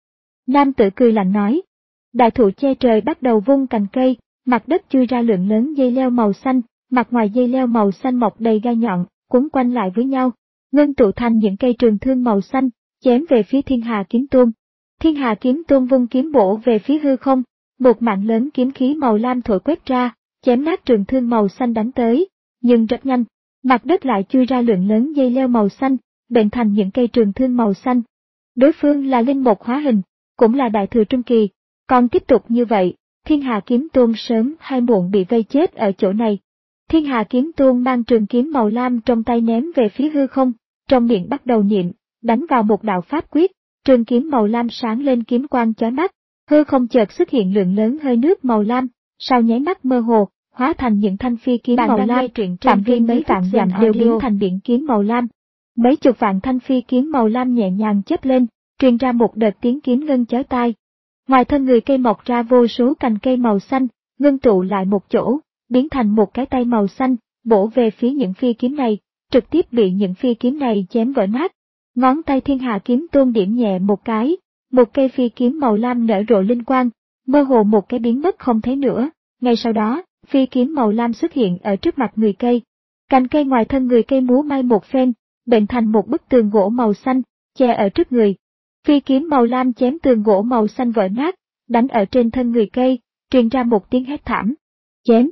A: Nam tử cười lạnh nói. Đại thụ che trời bắt đầu vung cành cây, mặt đất chui ra lượng lớn dây leo màu xanh, mặt ngoài dây leo màu xanh mọc đầy gai nhọn, quấn quanh lại với nhau, ngưng tụ thành những cây trường thương màu xanh, chém về phía Thiên Hà Kiếm Tôn. Thiên Hà Kiếm Tôn vung kiếm bổ về phía hư không, một mạng lớn kiếm khí màu lam thổi quét ra, chém nát trường thương màu xanh đánh tới, nhưng rất nhanh, mặt đất lại chui ra lượng lớn dây leo màu xanh, bệnh thành những cây trường thương màu xanh. Đối phương là linh mộc hóa hình, cũng là đại thừa trung kỳ, còn tiếp tục như vậy, Thiên Hà Kiếm Tôn sớm hay muộn bị vây chết ở chỗ này. Thiên Hà Kiếm Tôn mang trường kiếm màu lam trong tay ném về phía hư không, trong miệng bắt đầu niệm, đánh vào một đạo pháp quyết, trường kiếm màu lam sáng lên kiếm quang chói mắt, hư không chợt xuất hiện lượng lớn hơi nước màu lam, sau nháy mắt mơ hồ, hóa thành những thanh phi kiếm màu lam, phạm vi mấy vạn dặm đều biến thành biển kiếm màu lam. Mấy chục vạn thanh phi kiếm màu lam nhẹ nhàng chớp lên, truyền ra một đợt tiếng kiếm ngân chói tai. Ngoài thân người cây mọc ra vô số cành cây màu xanh, ngưng tụ lại một chỗ, biến thành một cái tay màu xanh, bổ về phía những phi kiếm này, trực tiếp bị những phi kiếm này chém vỡ nát. Ngón tay Thiên Hà Kiếm Tôn điểm nhẹ một cái, một cây phi kiếm màu lam nở rộ linh quang, mơ hồ một cái biến mất không thấy nữa. Ngay sau đó, phi kiếm màu lam xuất hiện ở trước mặt người cây. Cành cây ngoài thân người cây múa may một phen, bệnh thành một bức tường gỗ màu xanh, che ở trước người. Phi kiếm màu lam chém tường gỗ màu xanh vỡ nát, đánh ở trên thân người cây, truyền ra một tiếng hét thảm. Chém!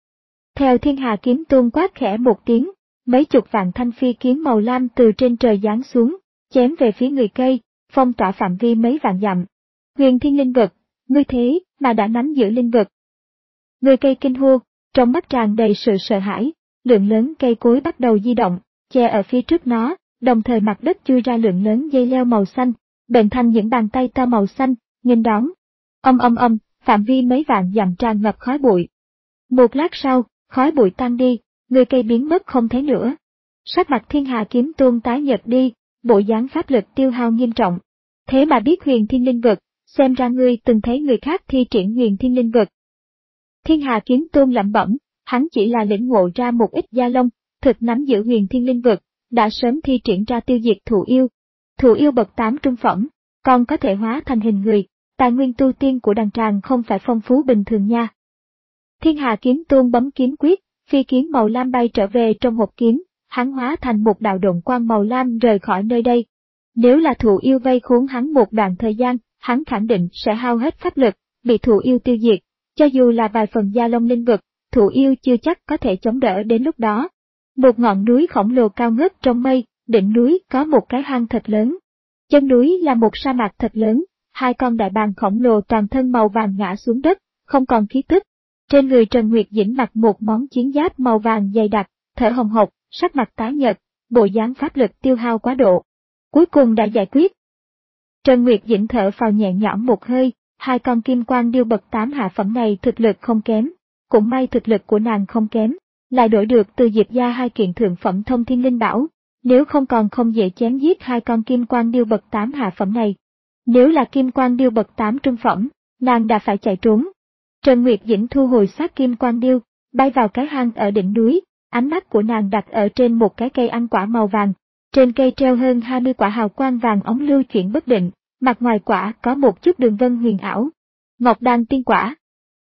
A: Theo Thiên Hà Kiếm Tôn quát khẽ một tiếng, mấy chục vạn thanh phi kiếm màu lam từ trên trời giáng xuống, chém về phía người cây, phong tỏa phạm vi mấy vạn dặm. Huyền Thiên Linh Vực, ngươi thế mà đã nắm giữ linh vực. Người cây kinh hô, trong mắt tràn đầy sự sợ hãi, lượng lớn cây cối bắt đầu di động, che ở phía trước nó, đồng thời mặt đất chui ra lượng lớn dây leo màu xanh, bệnh thành những bàn tay to màu xanh, nghênh đón. Âm âm âm, phạm vi mấy vạn dặm tràn ngập khói bụi. Một lát sau, khói bụi tan đi, người cây biến mất không thấy nữa. Sắc mặt Thiên Hà Kiếm Tôn tái nhợt đi, bộ dáng pháp lực tiêu hao nghiêm trọng. Thế mà biết Huyền Thiên Linh Vực, xem ra ngươi từng thấy người khác thi triển Huyền Thiên Linh Vực. Thiên Hà Kiếm Tôn lẩm bẩm, hắn chỉ là lĩnh ngộ ra một ít gia lông, thực nắm giữ Huyền Thiên Linh Vực, đã sớm thi triển ra tiêu diệt thụ yêu. Thụ yêu bậc tám trung phẩm, còn có thể hóa thành hình người, tài nguyên tu tiên của đàn tràng không phải phong phú bình thường nha. Thiên Hà Kiếm Tôn bấm kiếm quyết, phi kiếm màu lam bay trở về trong hộp kiếm, hắn hóa thành một đạo độn quang màu lam rời khỏi nơi đây. Nếu là thụ yêu vây khốn hắn một đoạn thời gian, hắn khẳng định sẽ hao hết pháp lực, bị thụ yêu tiêu diệt. Cho dù là vài phần gia long linh vực, thụ yêu chưa chắc có thể chống đỡ đến lúc đó. Một ngọn núi khổng lồ cao ngất trong mây, đỉnh núi có một cái hang thật lớn. Chân núi là một sa mạc thật lớn, hai con đại bàng khổng lồ toàn thân màu vàng ngã xuống đất, không còn khí tức. Trên người Trần Nguyệt Dĩnh mặc một món chiến giáp màu vàng dày đặc, thở hồng hộc, sắc mặt tái nhợt, bộ dáng pháp lực tiêu hao quá độ. Cuối cùng đã giải quyết. Trần Nguyệt Dĩnh thở phào nhẹ nhõm một hơi, hai con kim quang điêu bậc tám hạ phẩm này thực lực không kém, cũng may thực lực của nàng không kém, lại đổi được từ Diệp gia hai kiện thượng phẩm thông thiên linh bảo, nếu không còn không dễ chém giết hai con kim quang điêu bậc tám hạ phẩm này. Nếu là kim quang điêu bậc tám trung phẩm, nàng đã phải chạy trốn. Trần Nguyệt Dĩnh thu hồi xác kim quang điêu, bay vào cái hang ở đỉnh núi, ánh mắt của nàng đặt ở trên một cái cây ăn quả màu vàng. Trên cây treo hơn hai mươi quả hào quang vàng óng lưu chuyển bất định, mặt ngoài quả có một chút đường vân huyền ảo. Ngọc đan tiên quả.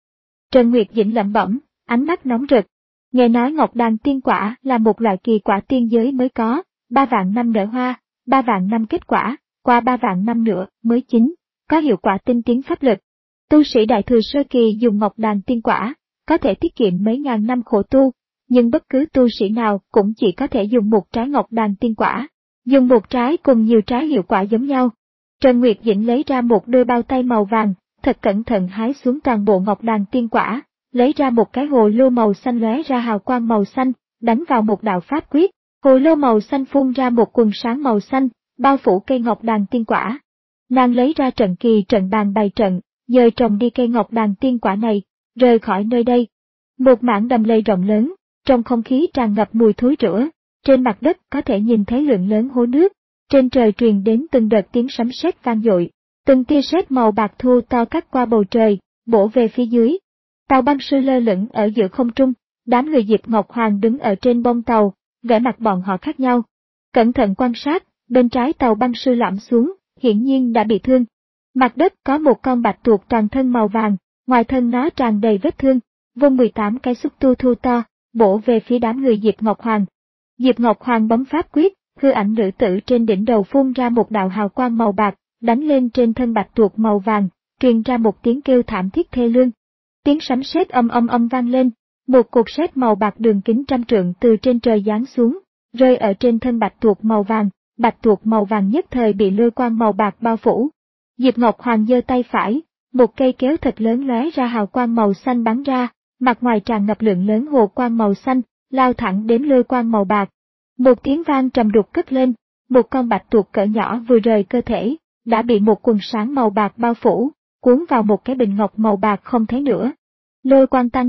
A: Trần Nguyệt Dĩnh lẩm bẩm, ánh mắt nóng rực. Nghe nói ngọc đan tiên quả là một loại kỳ quả tiên giới mới có, ba vạn năm nở hoa, ba vạn năm kết quả, qua ba vạn năm nữa mới chín, có hiệu quả tinh tiến pháp lực. Tu sĩ đại thừa sơ kỳ dùng ngọc đan tiên quả, có thể tiết kiệm mấy ngàn năm khổ tu, nhưng bất cứ tu sĩ nào cũng chỉ có thể dùng một trái ngọc đan tiên quả. Dùng một trái cùng nhiều trái hiệu quả giống nhau. Trần Nguyệt Dĩnh lấy ra một đôi bao tay màu vàng, thật cẩn thận hái xuống toàn bộ ngọc đan tiên quả, lấy ra một cái hồ lô màu xanh lóe ra hào quang màu xanh, đánh vào một đạo pháp quyết, hồ lô màu xanh phun ra một quần sáng màu xanh, bao phủ cây ngọc đan tiên quả. Nàng lấy ra trận kỳ trận bàn bày trận, dời trồng đi cây ngọc đan tiên quả này, rời khỏi nơi đây. Một mảng đầm lầy rộng lớn, trong không khí tràn ngập mùi thối rữa, trên mặt đất có thể nhìn thấy lượng lớn hố nước, trên trời truyền đến từng đợt tiếng sấm sét vang dội, từng tia sét màu bạc thu to cắt qua bầu trời, bổ về phía dưới. Tàu băng sư lơ lửng ở giữa không trung, đám người Diệp Ngọc Hoàng đứng ở trên bông tàu, vẻ mặt bọn họ khác nhau. Cẩn thận quan sát, bên trái tàu băng sư lõm xuống, hiển nhiên đã bị thương. Mặt đất có một con bạch tuộc toàn thân màu vàng, ngoài thân nó tràn đầy vết thương, vung mười tám cái xúc tu thu to, bổ về phía đám người Diệp Ngọc Hoàng. Diệp Ngọc Hoàng bấm pháp quyết, hư ảnh nữ tử trên đỉnh đầu phun ra một đạo hào quang màu bạc, đánh lên trên thân bạch tuộc màu vàng, truyền ra một tiếng kêu thảm thiết thê lương. Tiếng sấm sét âm âm âm vang lên, một cột sét màu bạc đường kính trăm trượng từ trên trời giáng xuống, rơi ở trên thân bạch tuộc màu vàng, bạch tuộc màu vàng nhất thời bị lôi quang màu bạc bao phủ. Diệp Ngọc Hoàng giơ tay phải, một cây kéo thật lớn lóe ra hào quang màu xanh bắn ra, mặt ngoài tràn ngập lượng lớn hồ quang màu xanh, lao thẳng đến lôi quang màu bạc. Một tiếng vang trầm đục cất lên, một con bạch tuộc cỡ nhỏ vừa rời cơ thể, đã bị một quần sáng màu bạc bao phủ, cuốn vào một cái bình ngọc màu bạc không thấy nữa. Lôi quang tan đi,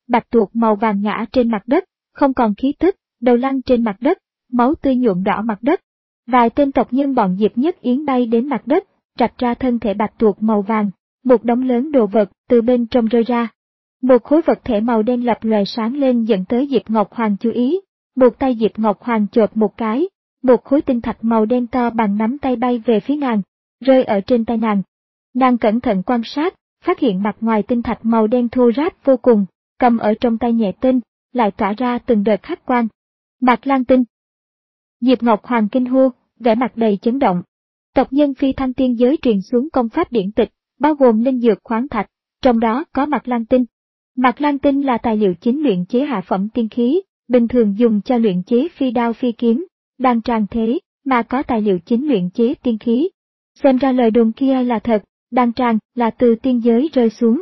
A: bạch tuộc màu vàng ngã trên mặt đất, không còn khí tức, đầu lăn trên mặt đất, máu tươi nhuộm đỏ mặt đất. Vài tên tộc nhân bọn Diệp Nhất Yến bay đến mặt đất, rạch ra thân thể bạch tuộc màu vàng, một đống lớn đồ vật từ bên trong rơi ra. Một khối vật thể màu đen lập lòe sáng lên dẫn tới Diệp Ngọc Hoàng chú ý, một tay Diệp Ngọc Hoàng chộp một cái, một khối tinh thạch màu đen to bằng nắm tay bay về phía nàng, rơi ở trên tay nàng. Nàng cẩn thận quan sát, phát hiện mặt ngoài tinh thạch màu đen thô ráp vô cùng, cầm ở trong tay nhẹ tinh, lại tỏa ra từng đợt hắc quang. Mạc Lan tinh. Diệp Ngọc Hoàng kinh hô, vẻ mặt đầy chấn động. Tộc nhân phi thăng tiên giới truyền xuống công pháp điển tịch, bao gồm linh dược khoáng thạch, trong đó có Mạc Lan tinh. Mạc Lan tinh là tài liệu chính luyện chế hạ phẩm tiên khí, bình thường dùng cho luyện chế phi đao phi kiếm, đang tràn thế, mà có tài liệu chính luyện chế tiên khí. Xem ra lời đồn kia là thật, đan tràng là từ tiên giới rơi xuống.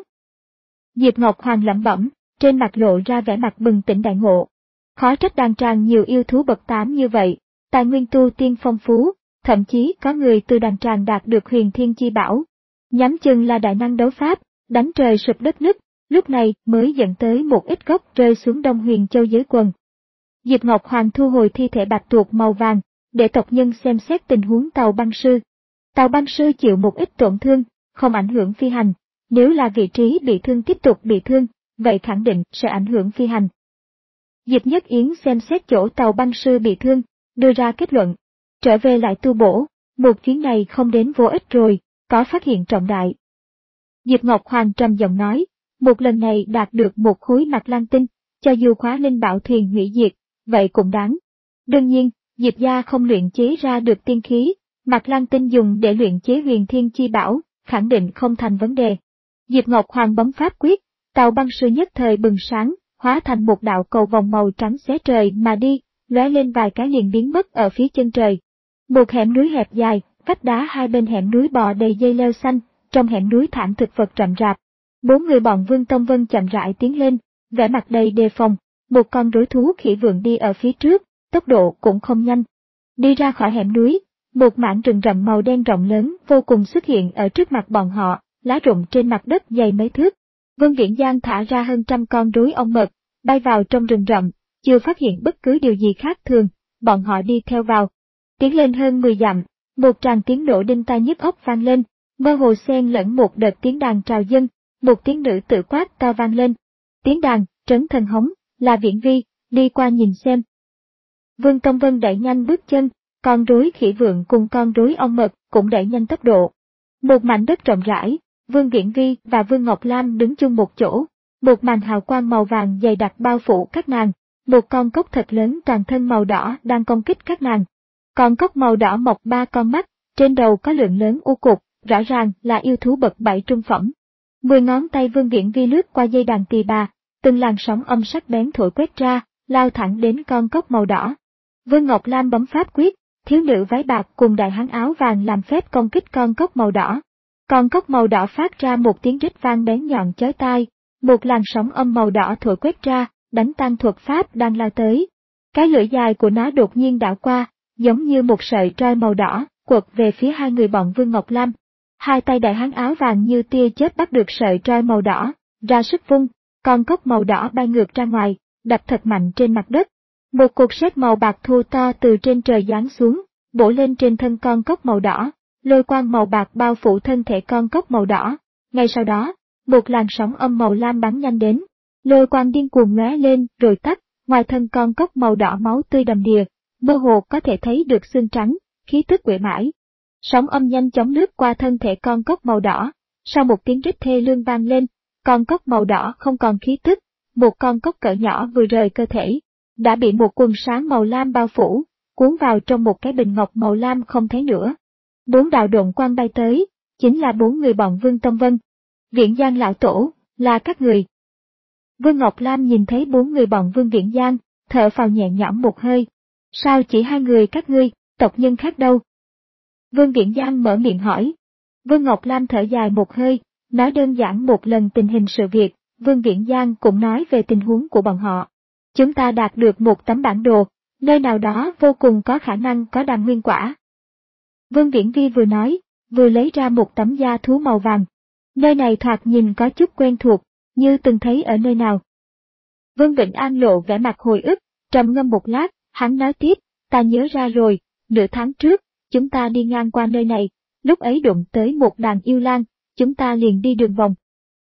A: Diệp Ngọc Hoàng lẩm bẩm, trên mặt lộ ra vẻ mặt bừng tỉnh đại ngộ. Khó trách đan tràng nhiều yêu thú bậc tám như vậy, tài nguyên tu tiên phong phú, thậm chí có người từ đan tràng đạt được huyền thiên chi bảo. Nhắm chừng là đại năng đấu pháp, đánh trời sụp đất nứt, lúc này mới dẫn tới một ít gốc rơi xuống Đông Huyền Châu dưới quần. Diệp Ngọc Hoàng thu hồi thi thể bạch tuộc màu vàng, để tộc nhân xem xét tình huống tàu băng sư. Tàu băng sư chịu một ít tổn thương, không ảnh hưởng phi hành, nếu là vị trí bị thương tiếp tục bị thương, vậy khẳng định sẽ ảnh hưởng phi hành. Diệp Nhất Yến xem xét chỗ tàu băng sư bị thương, đưa ra kết luận, trở về lại tu bổ, một chuyến này không đến vô ích rồi, có phát hiện trọng đại. Diệp Ngọc Hoàng trầm giọng nói, một lần này đạt được một khối Mạc Lan tinh, cho dù khóa linh bảo thuyền hủy diệt, vậy cũng đáng. Đương nhiên, Diệp gia không luyện chế ra được tiên khí, Mạc Lan tinh dùng để luyện chế huyền thiên chi bảo, khẳng định không thành vấn đề. Diệp Ngọc Hoàng bấm pháp quyết, tàu băng sư nhất thời bừng sáng, hóa thành một đạo cầu vòng màu trắng xé trời mà đi, lóe lên vài cái liền biến mất ở phía chân trời. Một hẻm núi hẹp dài, vách đá hai bên hẻm núi bò đầy dây leo xanh, trong hẻm núi thảm thực vật rậm rạp. Bốn người bọn Vương Tông Vân chậm rãi tiến lên, vẻ mặt đầy đề phòng, một con rối thú khỉ vượn đi ở phía trước, tốc độ cũng không nhanh. Đi ra khỏi hẻm núi, một mảng rừng rậm màu đen rộng lớn vô cùng xuất hiện ở trước mặt bọn họ, lá rụng trên mặt đất dày mấy thước. Vương Viễn Giang thả ra hơn trăm con rối ong mật, bay vào trong rừng rậm, chưa phát hiện bất cứ điều gì khác thường, bọn họ đi theo vào. Tiến lên hơn mười dặm, một tràng tiếng nổ đinh tai nhức óc vang lên, mơ hồ xen lẫn một đợt tiếng đàn trào dâng, một tiếng nữ tự quát to vang lên. Tiếng đàn, trấn thần hống, là Viễn Vi, đi qua nhìn xem. Vương Tông Vân đẩy nhanh bước chân, con rối khỉ vượn cùng con rối ong mật cũng đẩy nhanh tốc độ. Một mảnh đất rộng rãi, Vương Viễn Vi và Vương Ngọc Lam đứng chung một chỗ, một màn hào quang màu vàng dày đặc bao phủ các nàng, một con cốc thật lớn toàn thân màu đỏ đang công kích các nàng. Con cốc màu đỏ mọc ba con mắt, trên đầu có lượng lớn u cục, rõ ràng là yêu thú bậc bảy trung phẩm. Mười ngón tay Vương Viễn Vi lướt qua dây đàn tỳ bà, từng làn sóng âm sắc bén thổi quét ra, lao thẳng đến con cốc màu đỏ. Vương Ngọc Lam bấm pháp quyết, thiếu nữ váy bạc cùng đại hán áo vàng làm phép công kích con cốc màu đỏ. Con cốc màu đỏ phát ra một tiếng rít vang bén nhọn chói tai, một làn sóng âm màu đỏ thổi quét ra, đánh tan thuật pháp đang lao tới. Cái lưỡi dài của nó đột nhiên đảo qua, giống như một sợi trói màu đỏ, quật về phía hai người bọn Vương Ngọc Lam. Hai tay đại hán áo vàng như tia chớp bắt được sợi trói màu đỏ, ra sức vung, con cốc màu đỏ bay ngược ra ngoài, đập thật mạnh trên mặt đất. Một cục sét màu bạc thô to từ trên trời giáng xuống, bổ lên trên thân con cốc màu đỏ, lôi quang màu bạc bao phủ thân thể con cốc màu đỏ. Ngay sau đó, một làn sóng âm màu lam bắn nhanh đến, lôi quang điên cuồng lóe lên rồi tắt, ngoài thân con cốc màu đỏ máu tươi đầm đìa, mơ hồ có thể thấy được xương trắng, khí tức quỷ mãi. Sóng âm nhanh chóng lướt qua thân thể con cốc màu đỏ, sau một tiếng rít thê lương vang lên, con cốc màu đỏ không còn khí tức, một con cốc cỡ nhỏ vừa rời cơ thể, đã bị một quần sáng màu lam bao phủ, cuốn vào trong một cái bình ngọc màu lam không thấy nữa. Bốn đạo độn quang bay tới, chính là bốn người bọn Vương Tông Vân. Viễn Giang lão tổ, là các người. Vương Ngọc Lam nhìn thấy bốn người bọn Vương Viễn Giang, thở phào nhẹ nhõm một hơi. Sao chỉ hai người các ngươi, tộc nhân khác đâu? Vương Viễn Giang mở miệng hỏi. Vương Ngọc Lam thở dài một hơi, nói đơn giản một lần tình hình sự việc, Vương Viễn Giang cũng nói về tình huống của bọn họ. Chúng ta đạt được một tấm bản đồ, nơi nào đó vô cùng có khả năng có đàm nguyên quả. Vương Viễn Vi vừa nói, vừa lấy ra một tấm da thú màu vàng. Nơi này thoạt nhìn có chút quen thuộc, như từng thấy ở nơi nào. Vương Vĩnh An lộ vẻ mặt hồi ức, trầm ngâm một lát, hắn nói tiếp, ta nhớ ra rồi, nửa tháng trước, chúng ta đi ngang qua nơi này, lúc ấy đụng tới một đàn yêu lang, chúng ta liền đi đường vòng.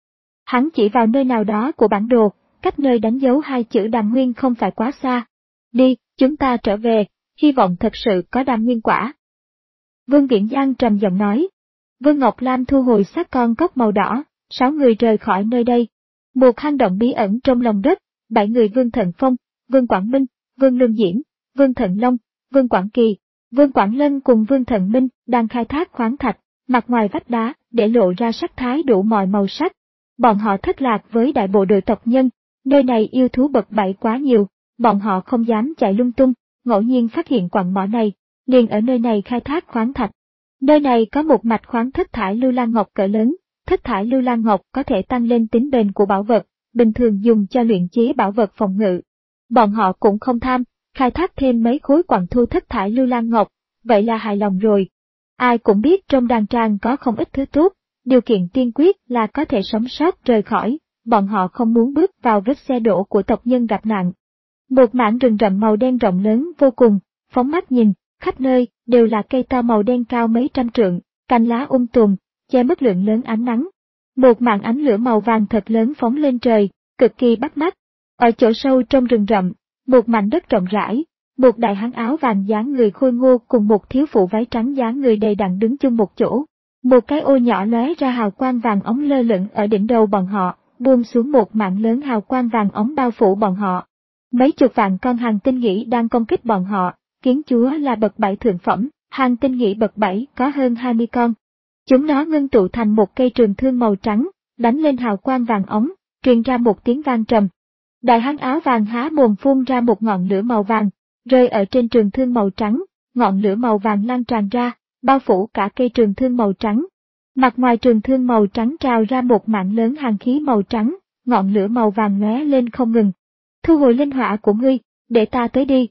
A: Hắn chỉ vào nơi nào đó của bản đồ, cách nơi đánh dấu hai chữ Đàm Nguyên không phải quá xa. Đi, chúng ta trở về, hy vọng thật sự có Đàm Nguyên quả. Vương Viễn Giang trầm giọng nói. Vương Ngọc Lam thu hồi xác con cóc màu đỏ, sáu người rời khỏi nơi đây. Một hang động bí ẩn trong lòng đất, bảy người Vương Thận Phong, Vương Quảng Minh, Vương Lương Diễm, Vương Thận Long, Vương Quảng Kỳ, Vương Quảng Lân cùng Vương Thận Minh đang khai thác khoáng thạch, mặt ngoài vách đá để lộ ra sắc thái đủ mọi màu sắc. Bọn họ thất lạc với đại bộ đội tộc nhân, nơi này yêu thú bậc bảy quá nhiều, bọn họ không dám chạy lung tung, ngẫu nhiên phát hiện quặng mỏ này, liền ở nơi này khai thác khoáng thạch. Nơi này có một mạch khoáng thất thải lưu lang ngọc cỡ lớn, thất thải lưu lang ngọc có thể tăng lên tính bền của bảo vật, bình thường dùng cho luyện chế bảo vật phòng ngự. Bọn họ cũng không tham, khai thác thêm mấy khối quặng thu thất thải lưu lang ngọc, vậy là hài lòng rồi. Ai cũng biết trong đàn tràng có không ít thứ tốt, điều kiện tiên quyết là có thể sống sót rời khỏi, bọn họ không muốn bước vào vết xe đổ của tộc nhân gặp nạn. Một mảng rừng rậm màu đen rộng lớn vô cùng, phóng mắt nhìn, khắp nơi đều là cây to màu đen cao mấy trăm trượng, cành lá um tùm, che mất lượng lớn ánh nắng. Một mảng ánh lửa màu vàng thật lớn phóng lên trời, cực kỳ bắt mắt. Ở chỗ sâu trong rừng rậm, một mảnh đất rộng rãi, một đại hán áo vàng dáng người khôi ngô cùng một thiếu phụ váy trắng dáng người đầy đặn đứng chung một chỗ. Một cái ô nhỏ lóe ra hào quang vàng ống lơ lửng ở đỉnh đầu bọn họ, buông xuống một mảng lớn hào quang vàng ống bao phủ bọn họ. Mấy chục vạn con hàng tinh nghỉ đang công kích bọn họ, kiến chúa là bậc bảy thượng phẩm, hàng tinh nghỉ bậc bảy có hơn hai mươi con. Chúng nó ngưng tụ thành một cây trường thương màu trắng, đánh lên hào quang vàng ống, truyền ra một tiếng vang trầm. Đại hán áo vàng há mồm phun ra một ngọn lửa màu vàng, rơi ở trên trường thương màu trắng, ngọn lửa màu vàng lan tràn ra, bao phủ cả cây trường thương màu trắng. Mặt ngoài trường thương màu trắng trào ra một mảng lớn hàn khí màu trắng, ngọn lửa màu vàng lóe lên không ngừng. Thu hồi linh hỏa của ngươi, để ta tới đi.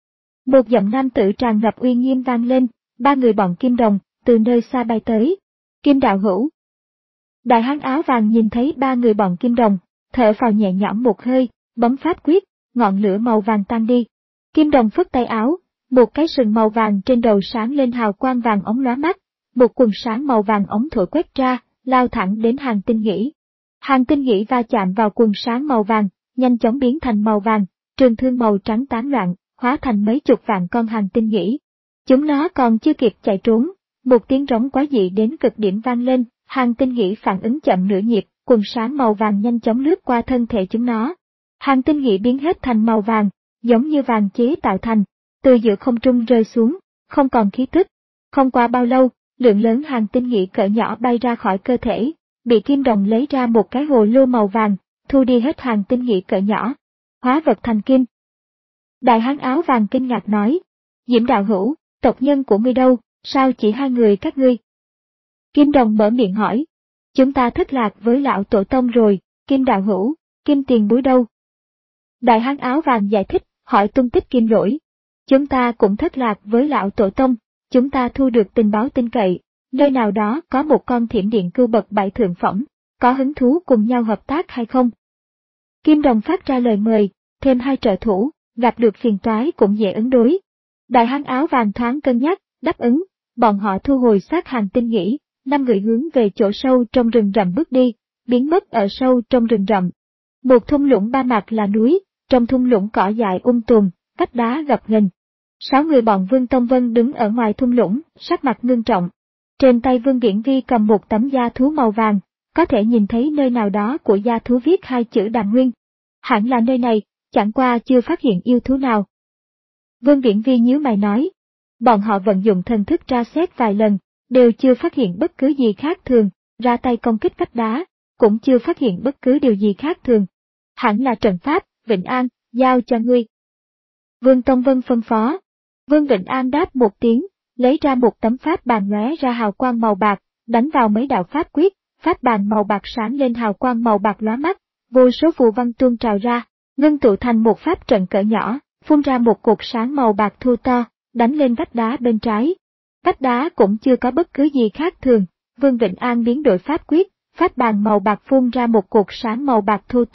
A: Một giọng nam tử tràn ngập uy nghiêm vang lên, ba người bọn Kim Đồng, từ nơi xa bay tới. Kim đạo hữu. Đại hán áo vàng nhìn thấy ba người bọn Kim Đồng, thở phào nhẹ nhõm một hơi, bấm pháp quyết, ngọn lửa màu vàng tan đi. Kim Đồng phất tay áo, một cái sừng màu vàng trên đầu sáng lên hào quang vàng ống lóa mắt, một quần sáng màu vàng ống thổi quét ra, lao thẳng đến hàng tinh nghỉ. Hàng tinh nghỉ va chạm vào quần sáng màu vàng, nhanh chóng biến thành màu vàng, trường thương màu trắng tán loạn, hóa thành mấy chục vạn con hàng tinh nghỉ. Chúng nó còn chưa kịp chạy trốn, một tiếng rống quái dị đến cực điểm vang lên, hàng tinh nghỉ phản ứng chậm nửa nhịp, quần sáng màu vàng nhanh chóng lướt qua thân thể chúng nó. Hàng tinh nghỉ biến hết thành màu vàng, giống như vàng chế tạo thành, từ giữa không trung rơi xuống, không còn khí tức. Không qua bao lâu, lượng lớn hàng tinh nghỉ cỡ nhỏ bay ra khỏi cơ thể, bị Kim Đồng lấy ra một cái hồ lô màu vàng, thu đi hết hàng tinh nghỉ cỡ nhỏ, hóa vật thành kim. Đại hán áo vàng kinh ngạc nói, Diễm đạo hữu, tộc nhân của ngươi đâu, sao chỉ hai người các ngươi? Kim Đồng mở miệng hỏi, chúng ta thất lạc với lão tổ tông rồi, Kim đạo hữu, Kim tiền bối đâu? Đại hán áo vàng giải thích, hỏi tung tích Kim Lỗi. Chúng ta cũng thất lạc với lão tổ tông, chúng ta thu được tình báo tin cậy, nơi nào đó có một con thiểm điện cưu bậc bảy thượng phẩm, có hứng thú cùng nhau hợp tác hay không? Kim Đồng phát ra lời mời, thêm hai trợ thủ, gặp được phiền toái cũng dễ ứng đối. Đại hán áo vàng thoáng cân nhắc, đáp ứng, bọn họ thu hồi xác hàng tinh nghỉ, năm người hướng về chỗ sâu trong rừng rậm bước đi, biến mất ở sâu trong rừng rậm. Một thung lũng ba mặt là núi, trong thung lũng cỏ dại um tùm, vách đá gập ghềnh. Sáu người bọn Vương Tông Vân đứng ở ngoài thung lũng, sắc mặt ngưng trọng. Trên tay Vương Viễn Vi cầm một tấm da thú màu vàng, có thể nhìn thấy nơi nào đó của da thú viết hai chữ Đàm Nguyên. Hẳn là nơi này, chẳng qua chưa phát hiện yêu thú nào. Vương Viễn Vi nhíu mày nói, bọn họ vận dụng thần thức tra xét vài lần, đều chưa phát hiện bất cứ gì khác thường, ra tay công kích vách đá, cũng chưa phát hiện bất cứ điều gì khác thường. Hẳn là trận pháp, Vĩnh An, giao cho ngươi. Vương Tông Vân phân phó. Vương Vĩnh An đáp một tiếng, lấy ra một tấm pháp bàn lóe ra hào quang màu bạc, đánh vào mấy đạo pháp quyết, pháp bàn màu bạc sáng lên hào quang màu bạc lóa mắt, vô số phù văn tuôn trào ra, ngưng tụ thành một pháp trận cỡ nhỏ, phun ra một cột sáng màu bạc thô to, đánh lên vách đá bên trái. Vách đá cũng chưa có bất cứ gì khác thường, Vương Vĩnh An biến đổi pháp quyết, pháp bàn màu bạc phun ra một cột sáng màu bạc thô to,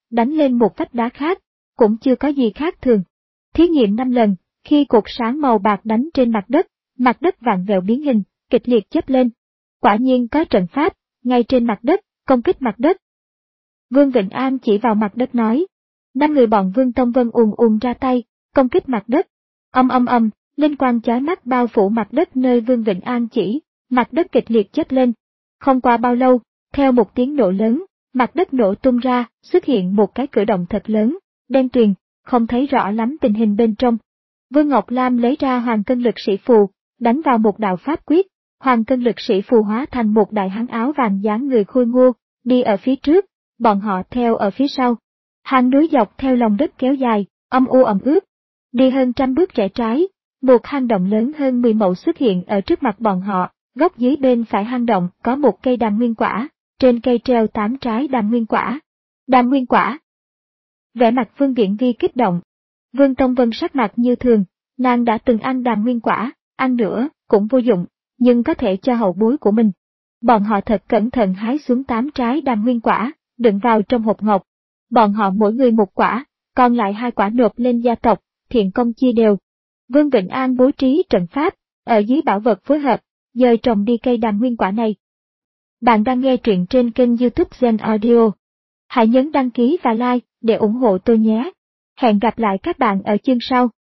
A: đánh lên một vách đá khác, cũng chưa có gì khác thường. Thí nghiệm năm lần, khi cột sáng màu bạc đánh trên mặt đất, mặt đất vặn vẹo biến hình, kịch liệt chớp lên. Quả nhiên có trận pháp, ngay trên mặt đất, công kích mặt đất. Vương Vịnh An chỉ vào mặt đất nói. Năm người bọn Vương Tông Vân ùn ùn ra tay, công kích mặt đất. Âm âm âm, linh quang chói mắt bao phủ mặt đất nơi Vương Vịnh An chỉ, mặt đất kịch liệt chớp lên. Không qua bao lâu, theo một tiếng nổ lớn, mặt đất nổ tung ra, xuất hiện một cái cửa động thật lớn, đen tuyền, không thấy rõ lắm tình hình bên trong. Vương Ngọc Lam lấy ra Hoàng Cân Lực Sĩ Phù, đánh vào một đạo pháp quyết, Hoàng Cân Lực Sĩ Phù hóa thành một đại hán áo vàng dáng người khôi ngô, đi ở phía trước, bọn họ theo ở phía sau. Hang núi dọc theo lòng đất kéo dài, âm u ẩm ướt. Đi hơn trăm bước rẽ trái, một hang động lớn hơn mười mẫu xuất hiện ở trước mặt bọn họ, góc dưới bên phải hang động có một cây đàm nguyên quả, trên cây treo tám trái đàm nguyên quả. Đàm nguyên quả. Vẻ mặt Vương Viễn Vi kích động. Vương Tông Vân sắc mặt như thường, nàng đã từng ăn đàm nguyên quả, ăn nữa cũng vô dụng, nhưng có thể cho hậu bối của mình. Bọn họ thật cẩn thận hái xuống tám trái đàm nguyên quả, đựng vào trong hộp ngọc. Bọn họ mỗi người một quả, còn lại hai quả nộp lên gia tộc, thiện công chia đều. Vương Vịnh An bố trí trận pháp, ở dưới bảo vật phối hợp, dời trồng đi cây đàm nguyên quả này. Bạn đang nghe truyện trên kênh YouTube Gen Audio. Hãy nhấn đăng ký và like để ủng hộ tôi nhé. Hẹn gặp lại các bạn ở chương sau.